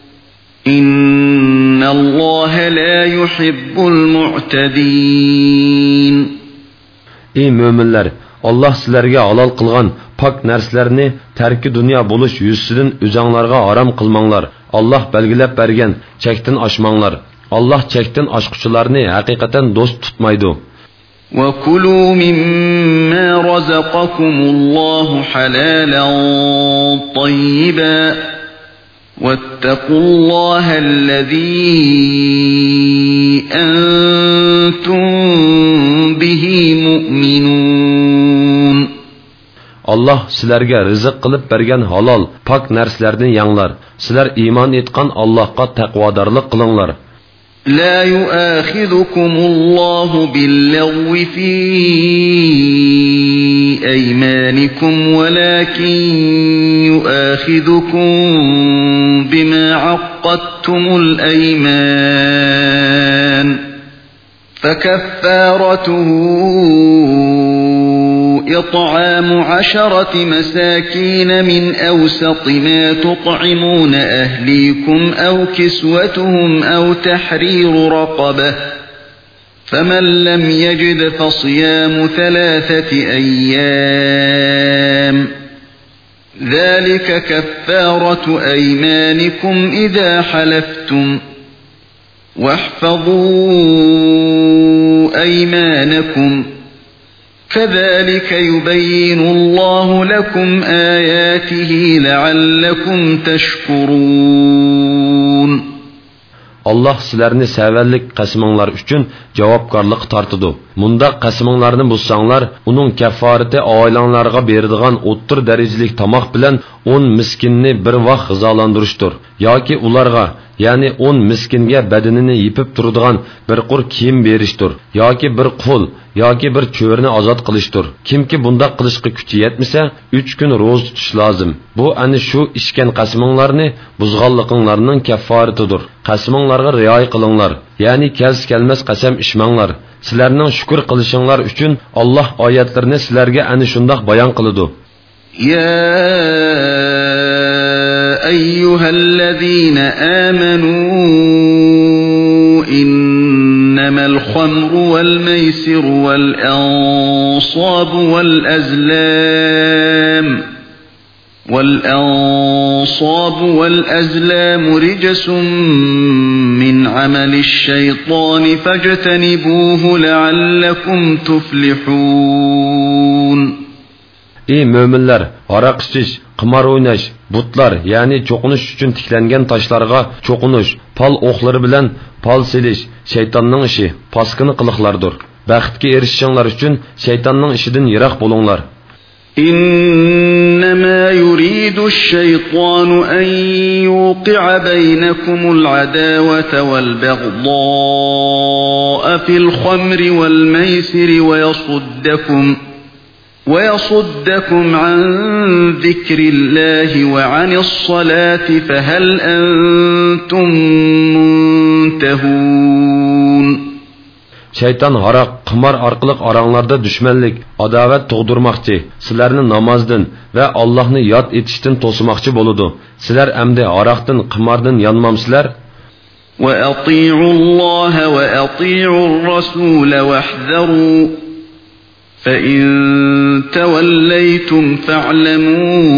[SPEAKER 1] إن الله لا يحب المعتدين.
[SPEAKER 2] Ey müminler, Allah sizlerge halal kılgan pak nerslerini terki dünya buluş yüzsüdün üzanlarga haram kılmanlar. Allah belgilep bergen çektin aşmanlar. Allah çektin aşkıçılarını hakikaten dost tutmaydı.
[SPEAKER 1] وَكُلُوا مِمَّا رَزَقَكُمُ اللَّهُ حَلَالًا طَيِّبًا وَاتَّقُوا اللَّهَ الَّذِي أَنْتُمْ بِهِ مُؤْمِنُونَ.
[SPEAKER 2] Allah sizlerge rızık kılıp bergen halal, pak nerslerden yanlar. Sizler iman etkan Allah'a takvadarlık kılınlar.
[SPEAKER 1] لا يؤاخذكم الله باللغو في أيمانكم ولكن يؤاخذكم بما عقدتم الأيمان فكفارته إطعام عشرة مساكين من أوسط ما تطعمون أهليكم أو كسوتهم أو تحرير رقبة فمن لم يجد فصيام ثلاثة أيام ذلك كفارة أيمانكم إذا حلفتم واحفظوا أيمانكم كذلك يبين الله لكم آياته لعلكم تشكرون.
[SPEAKER 2] Allah sizlerini severlik qasminglar üçün javobgarlik tortidi. Munda qasminglarni buzsanglar, uning kaffarati oilalarga beradigan o'ttir darajalik tomoq bilan o'n miskinni bir vaqt g'izolantirishdir. yoki ularga, ya'ni o'n miskinga badanini yipib turadigan bir qur kiyim berishdir, yoki bir qul yoki bir cho'rni ozod qilishdir. Kimki bunda qilishga kuchi yetmasa, uch kun ro'za tutish lozim. Bu ani shu ishgan qasminglarni buzganliqinglarning kaffaratidir. Qasminglarga rioya qilinglar, ya'ni kelsa kelmas qasam ishmanglar. Sizlarning shukr qilishinglar uchun Alloh oyatlarini sizlarga ani shundoq bayon qiladi.
[SPEAKER 1] Ya ayyuhallazina amanu innamal khamru wal maisiru wal ansabu wal azlam والأنصاب والأزلام رجس من عمل الشيطان فاجتنبوه لعلكم تفلحون.
[SPEAKER 2] Ey müminler, arak içiş, qimar oynaş, butlar, yani çoqunuş üçün tiklengen taşlarga çoqunuş, pal oqları bilen pal seliş, şeytanның işi, paskını qılıqlardır. Bəxtki erişişinler üçün şeytanның işidin yirak bolunlar.
[SPEAKER 1] إنما يريد الشيطان أن يوقع بينكم العداوة والبغضاء في الخمر والميسر ويصدكم ويصدكم عن ذكر الله وعن الصلاة فهل أنتم منتهون.
[SPEAKER 2] Şeytan harak, qimar arqılıq aranglarda düşmanlik, adavet toğdurmaqçı, sizlərni namazdan və Allah'ını yad etişdən tosumaqçı boludu. Sizlər əmdi haraqdan, qimardan yanmamsizlər?
[SPEAKER 1] وَأَطِيعُوا اللَّهَ وَأَطِيعُوا الرَّسُولَ وَاحْذَرُوا فَإِن تَوَلَّيْتُمْ فَاعْلَمُوا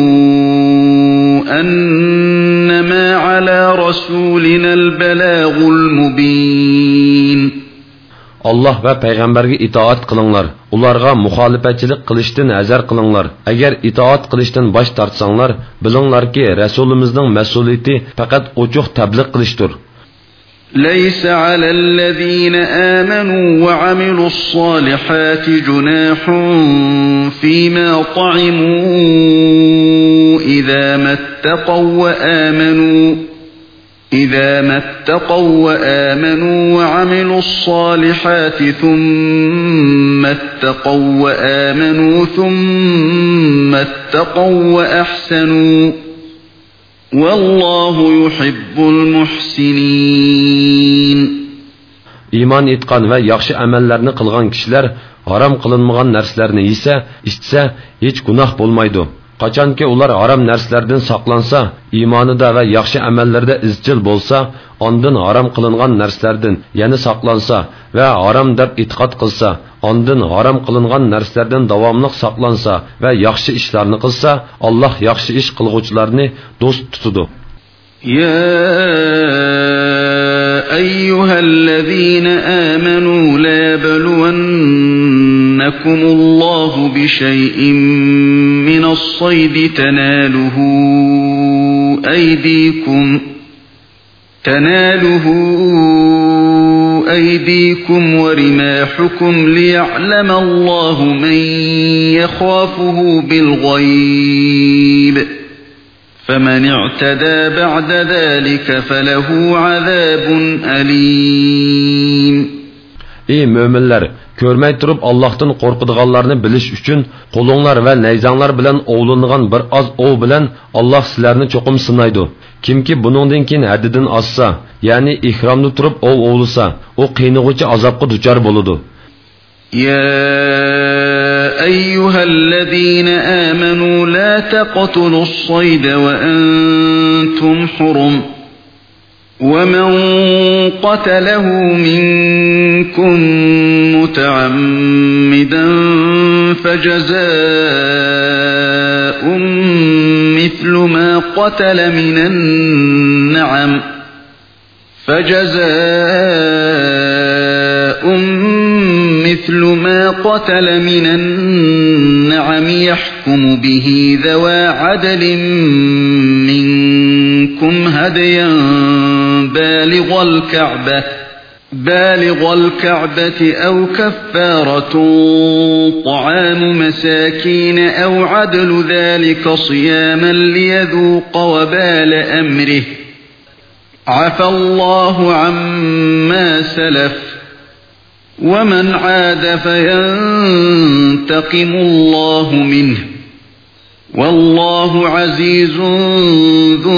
[SPEAKER 1] أَنَّمَا عَلَى رَسُولِنَا الْبَلَاغُ الْمُبِينُ.
[SPEAKER 2] Allah və Peyğəmbərə itaat qılınlar. Ularga muhalifətçilik qilishdən əzər qılınlar. Əgər itaat qilishdən baş tartsanlar, bilinglar ki, Rasulumuzning mas'uliyati faqat ochiq təbliğ qilishdir.
[SPEAKER 1] ليس على الذين آمنوا وعملوا الصالحات جناح فيما طعموا إذا ما اتقوا وآمنوا إذا ما اتقوا وآمنوا وعملوا الصالحات ثم اتقوا وآمنوا ثم اتقوا وأحسنوا والله يحب المحسنين.
[SPEAKER 2] İman etqan və yaxşı əməllərini qılğan kişilər haram qılınmagan nərslərini yesə, içsə heç günah bolmaydı. Qachonki ular harom narsalardan saqlansa, iymonida va yaxshi amallarda izchil bo'lsa, ondan harom qilingan narsalardan yana saqlansa va harom deb e'tiqod qilsa, ondan harom qilingan narsalardan davomli saqlansa va yaxshi ishlarni qilsa, Alloh yaxshi ish qilguvchilarni do'st tutadi.
[SPEAKER 1] يا أيها الذين آمنوا لا يبلونكم الله بشيء من الصيد تناله أيديكم تناله أيديكم ورماحكم ليعلم الله من يخافه بالغيب فمن اعتدى بعد ذلك فله عذاب أليم.
[SPEAKER 2] Ey müminler, görmey turup Allah'tan korkuduğanlarını biliş üçün kolunlar ve neyzanlar bilen oğlanıgan bir az oğ bilen Allah sizlerini çokum sınaydı. Kimki bunundan kin hadidin azsa, yani ihramda turup oğ oğlusa, o qiyinğucu azapkı duçar boludu.
[SPEAKER 1] يا أيها الذين آمنوا لا تقتلوا الصيد وأنتم حرم ومن قتله منكم متعمدا فجزاء مثل ما قتل من النعم فجزاء مثل ما قتل من النعم يحكم به ذوى عدل منكم هديا بالغ الكعبة بالغ الكعبة أو كفارة طعام مساكين أو عدل ذلك صياما ليذوق وبال أمره عفى الله عما سلف ومن عاد فينتقم الله منه والله عزيز ذو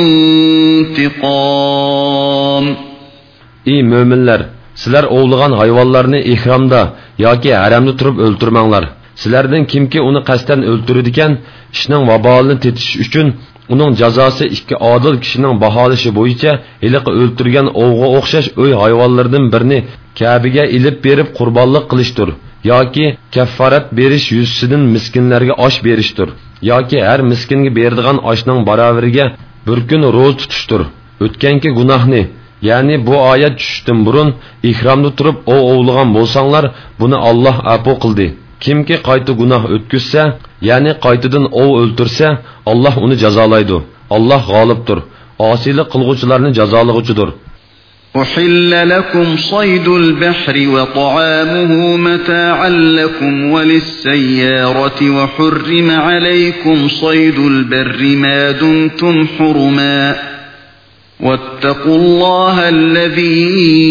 [SPEAKER 1] انتقام.
[SPEAKER 2] Ey müminler, sizler oğluğan hayvanlarını ihramda yoki haramda turib öldürmanglar. Sizlerden kimki onu kasten öldürüdiken işinin vabalını tetiş üçün uning jazosi ikki adil kishining baholishi bo'yicha iliq o'ltirgan ovga o'xshash o'y hayvonlardan birini Kabe'ga ilib berib qurbonlik qilishdir yoki kaffarat berish yuzsidan miskinlarga osh berishdir yoki har miskinga beradigan oshning baravariga bir kun ro'za tutishdir. O'tganki gunohni, ya'ni bu oyat tushishdan burun ihromda turib ov ovlagan bo'lsanglar, buni Alloh afo qildi. Kimki qayta gunoh o'tkazsa, ya'ni qaytadan ov o'ltirsa, Alloh uni jazolaydi. Alloh g'olibdir. Osiylik qilguvchilarni jazolag'uchidir.
[SPEAKER 1] أحل لكم صيد البحر وطعامه متاعا لكم وللسيارة وحرم عليكم صيد البر ما دمتم حرما واتقوا الله الذي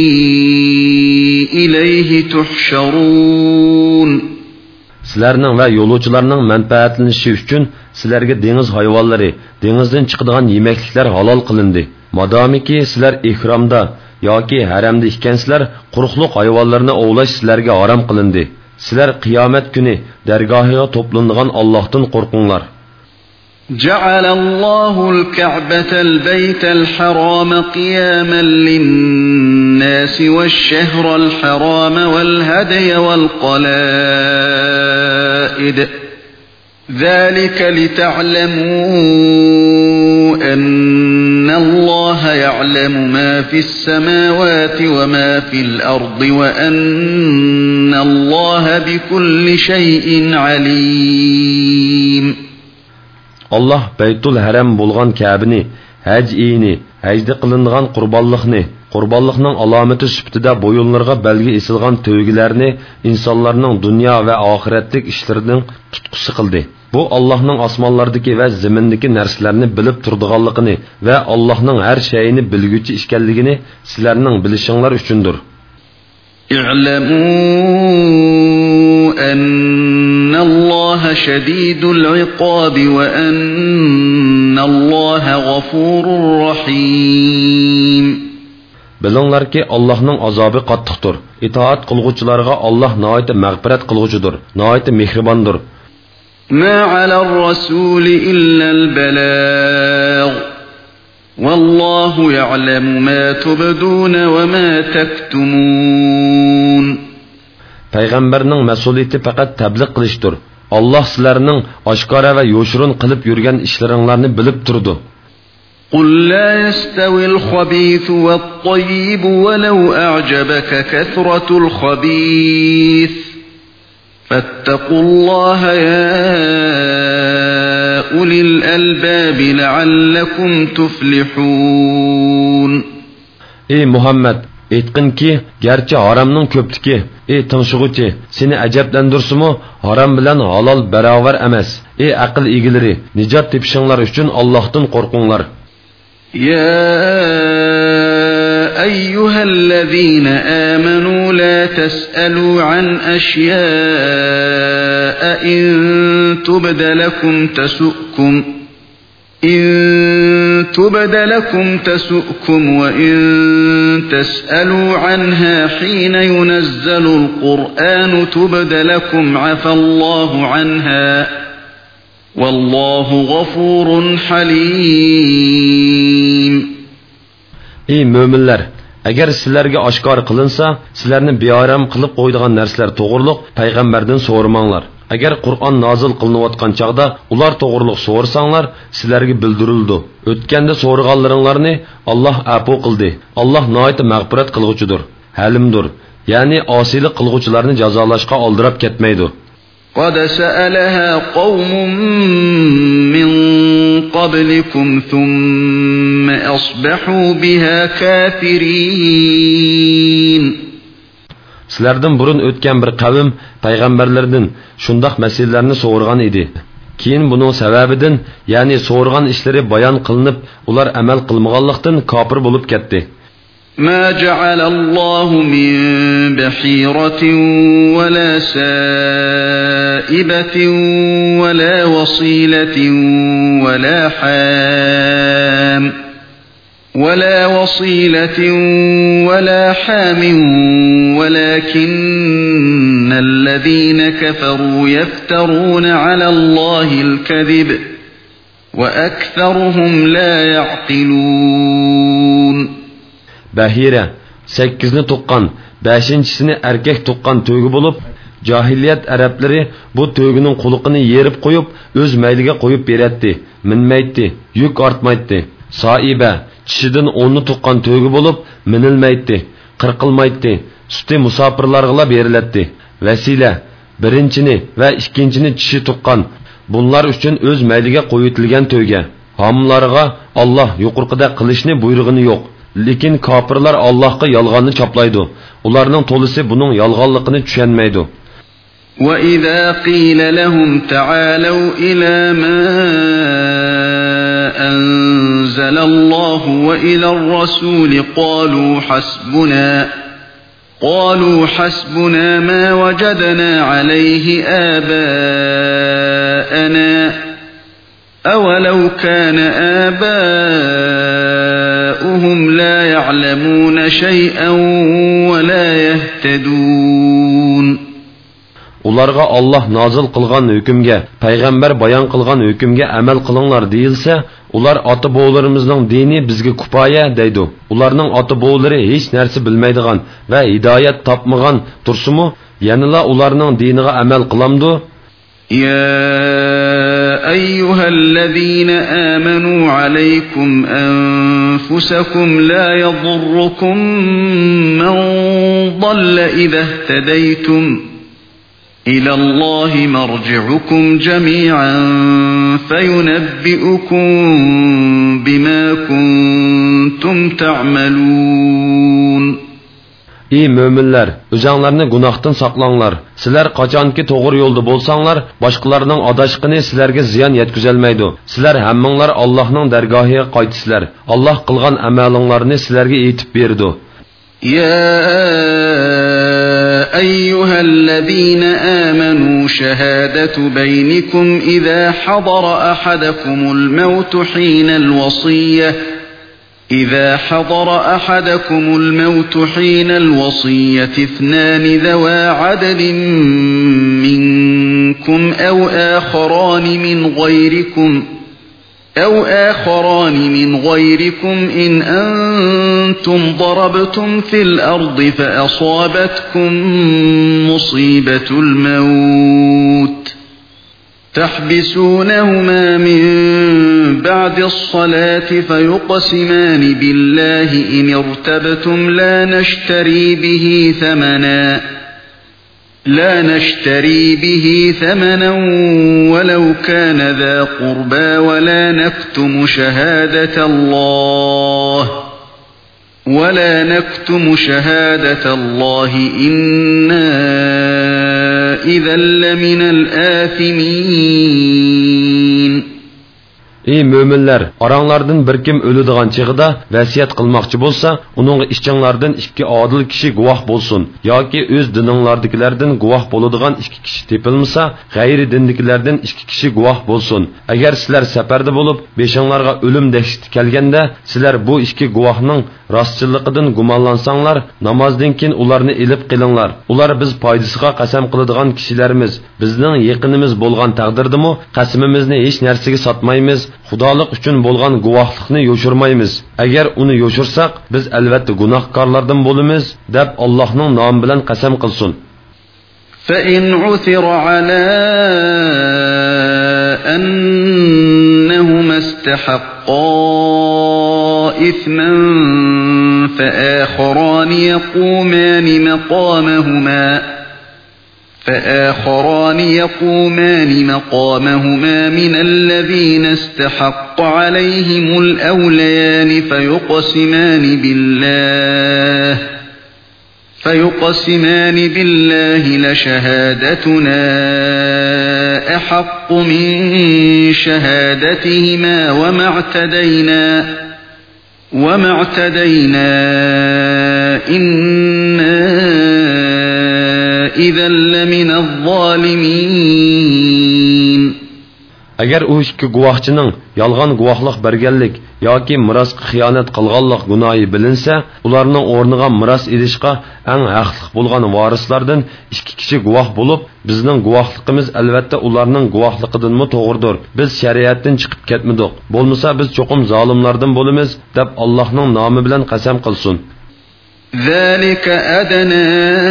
[SPEAKER 1] إليه تحشرون.
[SPEAKER 2] Sizlerning va yo'lovchilarning manfaatlanishi uchun sizlarga dengiz hayvonlari, dengizdan chiqadigan yemekliklar halol qilindi. Madomiki sizlar ihromda yoki haramda ekansizlar, quruqliq hayvonlarni ovlash sizlarga harom qilindi. Sizlar qiyomat kuni dargohiga to'planadigan Allohdan qo'rqinglar.
[SPEAKER 1] جعل الله الكعبة البيت الحرام قياما للناس والشهر الحرام والهدي والقلائد ذلك لتعلموا أن الله يعلم ما في السماوات وما في الأرض وأن الله بكل شيء عليم.
[SPEAKER 2] Allah Beytul Haram bo'lgan Ka'bani, haj eyini, hajda qilingan qurbonlikni, qurbonlikning alomati sifatida bo'yinlarga belgi esilgan to'ygilarni insonlarning dunyo va oxiratlik ishlarining tutqusi qildi. Bu Allohning osmonlardagi va zimindagi narsalarni bilib turadiganligini va Allohning har shayini bilguchi ekanligini sizlarning bilishinglar uchundir.
[SPEAKER 1] اعلموا أن الله شديد العقاب وأن الله غفور رحيم.
[SPEAKER 2] Bilinglar ki Allah'ның azabı qattiqdir. İtaat qılğuchilarga Allah nəhayət məğfirət qılğuchidir, nəhayət mehribandır.
[SPEAKER 1] ما على الرسول إلا البلاغ والله يعلم ما تبدون وما تكتمون.
[SPEAKER 2] Peygamberning mas'uliyati faqat tabliğ qilishdir. Allah sizlarning oshkora va yo'shirun qilib yurgan ishlaringlarni bilib turdi.
[SPEAKER 1] قل لا يستوي الخبيث والطيب ولو أعجبك كثرة الخبيث فاتقوا الله يا أولي الألباب لعلكم تفلحون. Ey
[SPEAKER 2] Muhammed, aytqinki, garchi haromning ko'pligi, ey tinshug'uchi, seni ajablandirsimu, harom bilan halol barobar emas. Ey aql egilari, nijot tepishinglar uchun Allohdan qo'rqinglar.
[SPEAKER 1] يا أيها الذين آمنوا لا تسألوا عن أشياء إن تبد لكم تسؤكم إن تبد لكم تسؤكم وإن تسألوا عنها حين ينزل القرآن تبد لكم عفى الله عنها والله غفور حليم.
[SPEAKER 2] Ey müminler, agar sizlarga oshkor qilinsa, sizlarni beoram qilib qo'ydigan narsalar to'g'riliq payg'ambardan so'ramanglar. Agar Qur'on nozil qilinayotgan chaqda ular to'g'riliq so'rsanglar, sizlarga bildirildi. O'tganda so'rganlaringlarni Alloh afu qildi. Alloh nihoyat mag'firat qilg'uchidir, halimdir. Ya'ni osiylik qilg'uvchilarni jazolashga oldirib ketmaydi.
[SPEAKER 1] قد سألها قوم من قبلكم ثم أصبحوا بها كافرين.
[SPEAKER 2] Sizlardan burun o'tgan bir qavm payg'ambarlardan shundoq masalalarni so'rgan edi. Keyin buning sababidan, ya'ni so'rgan ishlari bayon qilinib, ular amal qilmaganlikdan kofir bo'lib ketdi.
[SPEAKER 1] ما جعل الله من بحيرة ولا سائبة ولا وصيلة ولا حام ولا وصيلة ولا حام ولكن الذين كفروا يفترون على الله الكذب وأكثرهم لا يعقلون.
[SPEAKER 2] Bahira sekizni tuqqan, beshinchisini erkek tuqqan to'gi bo'lib, jahiliyat arablari bu to'gining quliqini yerib qo'yib, o'z mayliga qo'yib beradi, minmaydi, yuk ortmaydi. Saiba tishidan o'nni tuqqan to'gi bo'lib, minilmaydi, qirqilmaydi, suti musofirlarga beriladi. Vasila birinchini va ikkinchini tishi tuqqan, bunlar uchun o'z mayliga qo'yitilgan to'ga. Homlarga Alloh yuqorqida qilishni buyrug'ini yo'q. Lekin kofirlar Allohga yolg'onni choplaydi. Ularning to'lisi buning yolg'onligini tushunmaydi.
[SPEAKER 1] Wa idza qila lahum ta'alu ila ma anzalallahu wa ila ar-rasul qalu hasbuna qalu hasbuna ma wajadna alayhi aba'ana awalau kana aba'uhum la ya'lamuna shay'an wa la yahtadun.
[SPEAKER 2] Ularga Allah nazil qilgan hukmga, payg'ambar bayon qilgan hukmga amal qilinglar deyilsa, ular ota-bovlarimizning dini bizga kifoya deydi. Ularning ota-bovlari hech narsa bilmaydigan va hidoyat topmagan tursimu, yanila ularning diniga amal qilamdi.
[SPEAKER 1] Ya ayyuhallazina amanu alaykum anfusakum la yadurrukum man dalla idha ihtadaytum إلى الله مرجعكم جميعا فينبئكم بما كنتم تعملون.
[SPEAKER 2] Ey müminler, özüңlarni günahdan saqlanglar. Sizler qachonki to'g'ri yo'lda bo'lsanglar, boshqalarning adashqini sizlarga ziyon yetkazolmaydi. Sizler hammanglar Allohning dargohiga qaytisizlar. Alloh qilgan amalinglarni sizlarga aytib berdi.
[SPEAKER 1] Ya أيها الذين آمنوا شهادة بينكم إذا حضر أحدكم الموت حين الوصية إذا حضر أحدكم الموت حين الوصية اثنان ذوى عدل منكم أو آخران من غيركم أو آخران من غيركم إن أنتم ضربتم في الأرض فأصابتكم مصيبة الموت تحبسونهما من بعد الصلاة فيقسمان بالله إن ارتبتم لا نشتري به ثمنا لا نشتري به ثمنا ولو كان ذا قربى ولا نكتم شهادة الله ولا نكتم شهادة الله إنا إذا لمن الآثمين.
[SPEAKER 2] Ey müminler, aranglardan bir kim ölüdigan çığıda vasiyat qilmoqchi bo'lsa, uning ishchinglardan ikki odil kishi guvoh bo'lsin yoki o'z dininglardagilardan guvoh bo'ladigan ikki kishi tepilmasa, g'ayri dindagilardan ikki kishi guvoh bo'lsin. Agar sizlar safarda bo'lib, beshinglarga o'lim dahshati kelganda, sizlar bu ikki guvohning rostchilligidan gumonlansanglar, namozdan keyin ularni elib qilinglar. Ular biz foydasiga qasam qiladigan kishilarimiz, bizning yaqinimiz bo'lgan taqdirdimi, qasamimizni hech narsaga sotmaymiz. Xudolik uchun bo'lgan guvohlikni yo'shirmaymiz. Agar uni yo'shirsak, biz albatta gunohkorlardan bo'lamiz, deb Allohning nomi bilan qasam qilsin.
[SPEAKER 1] فَإِنْ عُثِرَ عَلَى أَنَّهُمَا اسْتَحَقَّا إِثْمًا فَآخَرَانِ يَقُومَانِ مَقَامَهُمَا فآخران يقومان مقامهما من الذين استحق عليهم الأوليان فيقسمان بالله فيقسمان بالله لشهادتنا أحق من شهادتهما وما اعتدينا وما اعتدينا إنا إذا لمن الظالمين.
[SPEAKER 2] Agar u ikki guvohchining yolg'on guvohlik berganlik yoki mirosga xiyonat qilganlik gunohi bilinsa, ularning o'rniga miros edishga eng haqli bo'lgan varislardan ikki kishi guvoh bo'lib, bizning guvohligimiz albatta ularning guvohligidanmi to'g'ridir. Biz shariatdan chiqib ketmadik. Bo'lmasa biz cho'qim zolimlardan bo'lamiz, deb Allohning nomi bilan qasam qilsin.
[SPEAKER 1] ذلك أدنى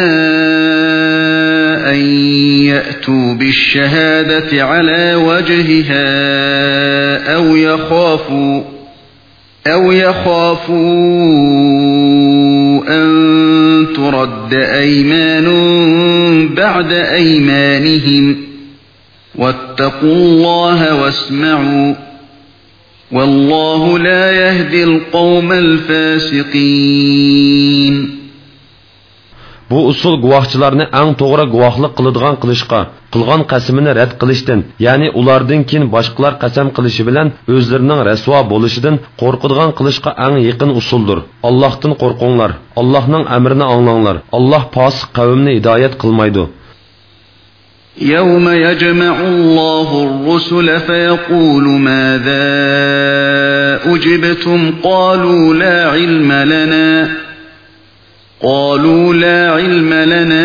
[SPEAKER 1] أن يأتوا بالشهادة على وجهها أو يخافوا أو يخافوا أن ترد أيمان بعد أيمانهم واتقوا الله واسمعوا والله لا يهدي القوم الفاسقين.
[SPEAKER 2] Bu usul guvohchilarni eng to'g'ri guvohlik qiladigan qilishqa, qilgan qasamini rad qilishdan, ya'ni ulardan keyin boshqalar qasam qilishi bilan o'zlarining rasvo bo'lishidan qo'rqadigan qilishqa eng yaqin usuldir. Allohdan qo'rqinglar, Allohning amrini anglanglar. Alloh fosiq qavmni hidoyat qilmaydi.
[SPEAKER 1] يوم يجمع الله الرسل فيقول ماذا أجبتم قالوا لا علم لنا قالوا لا علم لنا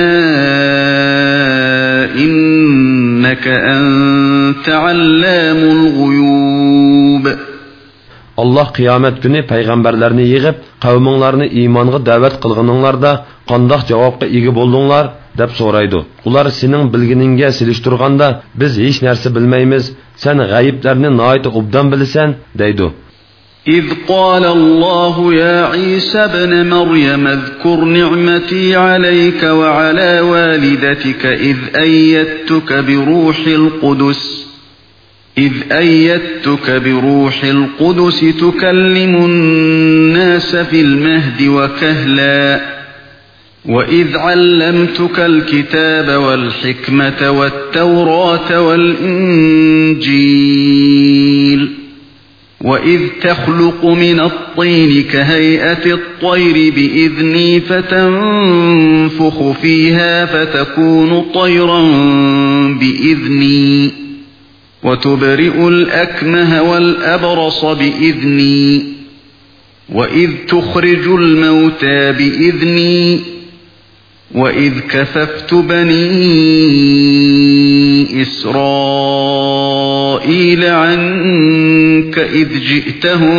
[SPEAKER 1] إنك أنت علام الغيوب.
[SPEAKER 2] Allah qiyomat kuni payg'ambarlarni yig'ib, qavminglarni iymonga da'vat qilganinglarda qandoq javobga ega bo'ldinglar deb so'raydi. Ular sening bilginingga selishtirganda biz hech narsa bilmaymiz, sen g'ayiblarni nihoyat obdan bilasan deydi.
[SPEAKER 1] إذ قال الله يا عيسى ابن مريم اذكر نعمتي عليك وعلى والدتك إذ أيدتك بروح القدس إذ أيدتك بروح القدس تكلم الناس في المهد وكهلا وإذ علمتك الكتاب والحكمة والتوراة والإنجيل وإذ تخلق من الطين كهيئة الطير بإذني فتنفخ فيها فتكون طيرا بإذني وتبرئ الأكمه والأبرص بإذني وإذ تخرج الموتى بإذني وإذ كففت بني إسرائيل عنك إذ جئتهم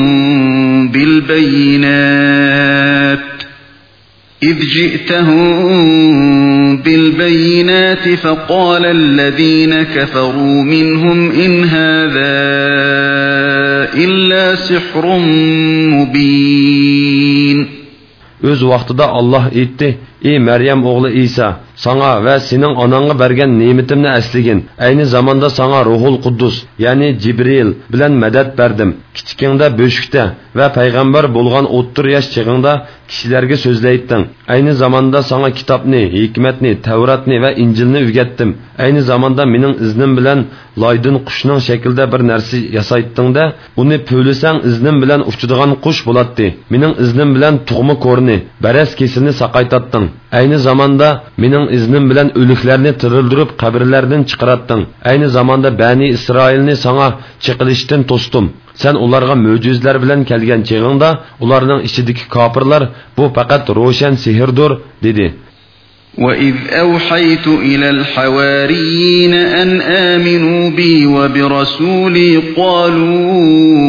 [SPEAKER 1] بالبينات إذ جئتهم بالبينات فقال الذين كفروا منهم إن هذا إلا سحر مبين.
[SPEAKER 2] Öz vaqtida Allah aytdi: "Ey Maryam o'g'li Isa, sana va sening onangga bergan ne'matimni asligin. Ayni zamonda sana Ruhul Quddus, ya'ni Jibril bilan madad berdim. Kichikingda bo'shikda va payg'ambar bo'lgan o'ttir yosh chig'ingda kishilarga so'zlaytding. Ayni zamonda sana kitobni, hikmatni, Tavratni va Injilni o'rgatdim. Ayni zamonda mening iznim bilan loydin qushning shaklida bir narsa yasaytdingda, uni pölisang iznim bilan uchadigan qush bo'ladi. Mening iznim bilan tug'ma ko'rni, baras kesilni saqaytatding. Ayni zamonda mening iznim bilan o'liklarni tirildirib qabrlardan chiqaratding. Ayni zamonda Bani Isroilni sana chiqilishdan to'sdim. Sen ularga mo'jizlar bilan kelgan chig'ingda ularning ichidagi kofirlar bu faqat ro'shan sehrdir dedi.
[SPEAKER 1] وَإِذْ أَوْحَيْتُ إِلَى الْحَوَارِيِّينَ أَنْ آمِنُوا بِي وَبِرَسُولِي قَالُوا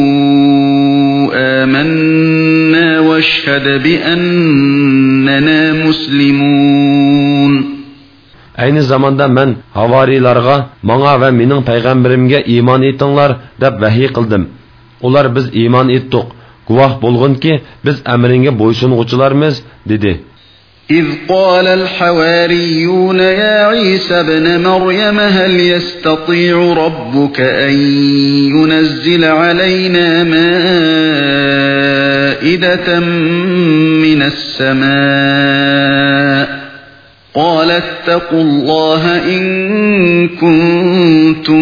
[SPEAKER 1] آمَنَّا وَاشْهَدْ بِأَنَّنَا مُسْلِمُونَ.
[SPEAKER 2] Aynı zamanda men havarilarga, manga ve mening payg'ambarimga iymon etinglar deb vahiy qildim. Ular biz iymon etdik. Guvoh bo'lgunki biz amringga bo'ysunuvchilarmiz dedi.
[SPEAKER 1] إذ قال الحواريون يا عيسى ابن مريم هل يستطيع ربك أن ينزل علينا مائدة من السماء قال اتقوا الله إن كنتم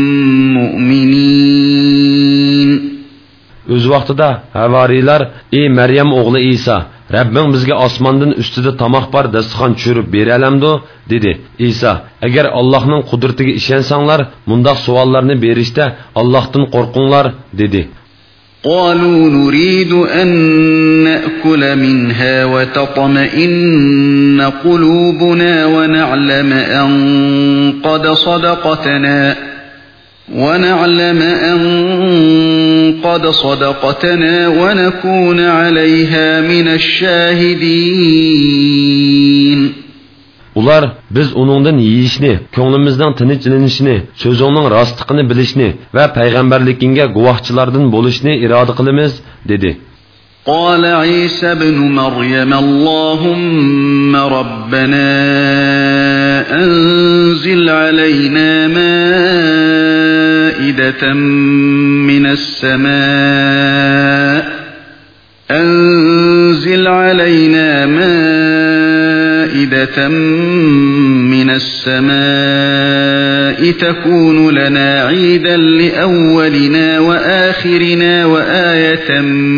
[SPEAKER 1] مؤمنين.
[SPEAKER 2] Öz vaqtida havarilar: "Ey Maryam o'g'li İsa, Rabbim bizga osmondan ustida tamoq bor dasturxon tushirib beralamdi?" dedi. İsa: "Agar Allohning qudratiga ishonsanglar, mundaq savollarni berishda Allohdan qo'rqinglar" dedi.
[SPEAKER 1] قالوا نريد أن نأكل منها وتطمئن قلوبنا ونعلم أن قد صدقتنا ونعلم أن قد صدقتنا ونكون عليها من الشاهدين.
[SPEAKER 2] Ular biz onundan yeyishni, ko'nglimizning tinchlanishini, so'zingning rostligini bilishni va payg'ambarligingga guvohchilardan bo'lishni iroda qilamiz dedi.
[SPEAKER 1] قال عيسى ابن مريم اللهم ربنا أنزل علينا مائدة من السماء أنزل علينا مائدة من السماء تكون لنا عيدا لأولنا وآخرنا وآية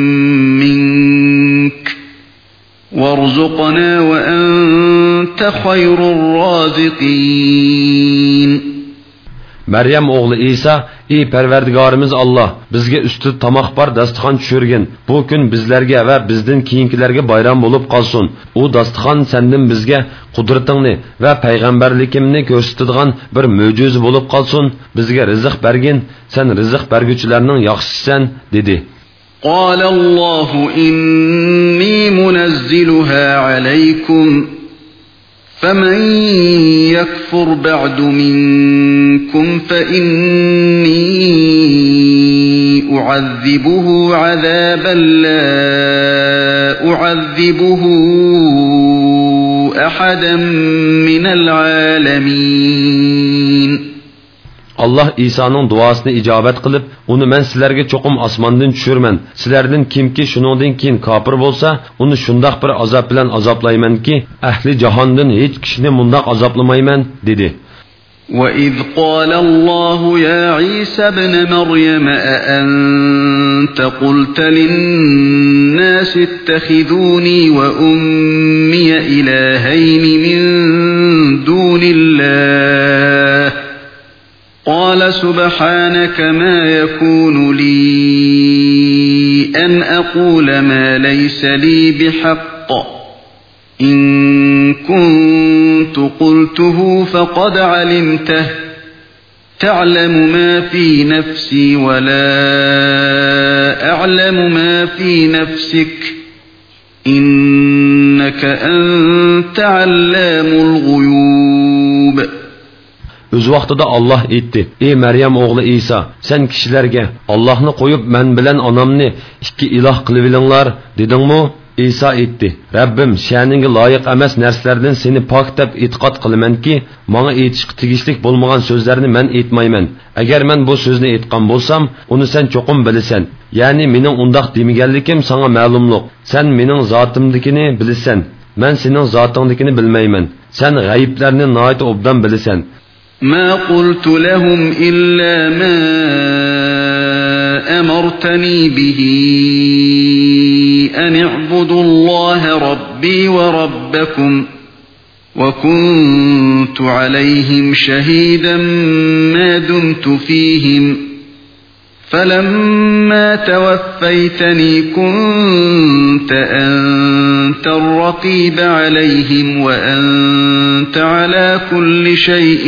[SPEAKER 1] منك وارزقنا وأنت خير الرازقين.
[SPEAKER 2] Maryam o'g'li İsa: "Ey Parvardigorimiz Alloh, bizga usti tamoq bor dasturxon tushirgin. Bu kun bizlarga va bizdan keyingilarga bayram bo'lib qolsin. U dasturxon sendan bizga qudratingni va payg'ambarligingni ko'rsatadigan bir mo'jiza bo'lib qolsin. Bizga rizq bergin. Sen rizq berguvchilarning yaxshisisan" dedi.
[SPEAKER 1] قال الله إني منزلها عليكم فمن يكفر بعد منكم فإني أعذبه عذابا لا أعذبه أحدا من العالمين.
[SPEAKER 2] Allah İsa'nın duasını icabet qilib, uni men sizlarga cho'qim osmondan tushirman. Sizlardan kimki shuningdan keyin kofir bo'lsa, uni shundoq bir azob bilan azoblaymanki, ahli jahondan hech kishini mundaq azoblamayman dedi.
[SPEAKER 1] وَإِذْ قَالَ اللَّهُ يَا عِيسَى ابْنَ مَرْيَمَ أَأَنْتَ قُلْتَ لِلنَّاسِ اتَّخِذُونِي وَأُمِّيَ إِلَٰهَيْنِ مِن دُونِ اللَّهِ قال سبحانك ما يكون لي أن أقول ما ليس لي بحق إن كنت قلته فقد علمته تعلم ما في نفسي ولا أعلم ما في نفسك إنك أنت علام الغيوب.
[SPEAKER 2] Öz vaqtida Allah aytdi: "Ey Maryam o'g'li İsa, sen kishilarga Allohni qo'yib men bilan onamni ikki iloh qilib olinglar" dedingmi? İsa aytdi: "Rabbim, sha'ningga loyiq emas narsalardan seni pok deb e'tiqod qilamanki, menga aytishga tegishli bo'lmagan so'zlarni men aytmayman. Agar men bu so'zni aytgan bo'lsam, uni sen cho'qim bilasan. Ya'ni mening undoq demaganligim senga ma'lumliq. Sen mening zotimdikini bilasan. Men sening zotingdikini bilmayman. Sen g'ayblarni nihoyat obdan bilasan."
[SPEAKER 1] ما قلت لهم إلا ما أمرتني به أن اعبدوا الله ربي وربكم وكنت عليهم شهيدا ما دمت فيهم فلما توفيتني كنت أنت الرقيب عليهم وأنت على كل شيء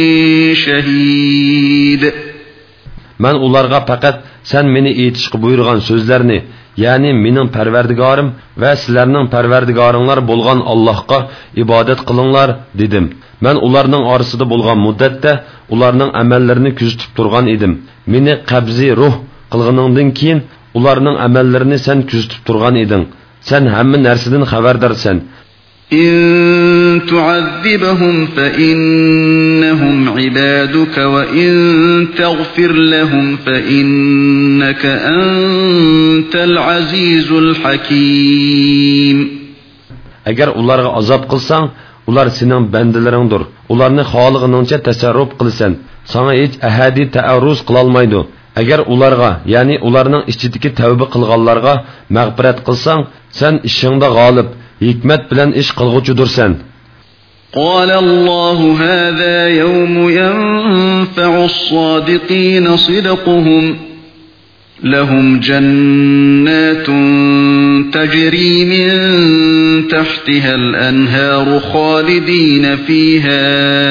[SPEAKER 1] شهيد.
[SPEAKER 2] Men ularga faqat sen meni aytishga buyurgan so'zlarni, ya'ni mening Parvardigorim va sizlarning Parvardigoringlar bo'lgan Allohga ibodat qilinglar dedim. Men ularning orasida bo'lgan muddatda ularning amallarini kuzatib turgan edim. Meni qabzi ruh qilganingdan keyin ularning amallarini sen kuzatib turgan eding. Sen hamma narsadan xabardorsan.
[SPEAKER 1] إن تعذبهم فإنهم عبادك وإن تغفر لهم فإنك أنت العزيز الحكيم.
[SPEAKER 2] Agar ularga azob qilsang, ular sening bandalaringdir. Ularni xolig'ingcha tasarruf qilasan. Sana hech ahadi ta'arruz qila olmaydi. Agar ularga, ya'ni ularning ichidagi tavba qilganlarga mag'firat qilsang, sen ishingda g'olib, hikmat bilan ish qilg'uchidursan.
[SPEAKER 1] قال الله هذا يوم ينفع الصادقين صدقهم لهم جنات تجري من تحتها الأنهار خالدين فيها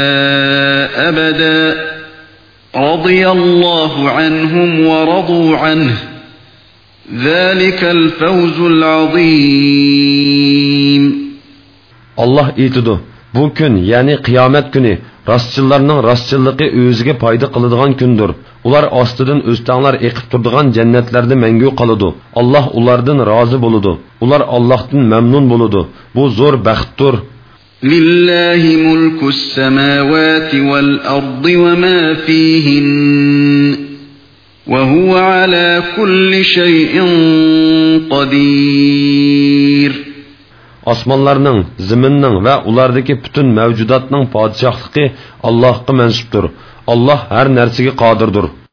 [SPEAKER 1] أبدا رضي الله عنهم ورضوا عنه ذلك الفوز العظيم.
[SPEAKER 2] Allah aytidi: bu kun, ya'ni qiyomat kuni rostchilarning rostchilligi o'ziga foyda qiladigan kundir. Ular ostidan o'stanglar eqib turadigan jannatlarda mangu qoladi. Alloh ulardan rozi bo'ladi. Ular Allohdan mamnun bo'ladi. Bu zo'r baxtdir.
[SPEAKER 1] Lillahi mulkus samawati val ardi va ma fihin va huwa ala kulli shay'in qadir.
[SPEAKER 2] Osmonlarning, zaminning va ulardagi butun mavjudotning podshohligi Allohga mansubdir. Alloh har narsaga qodirdir.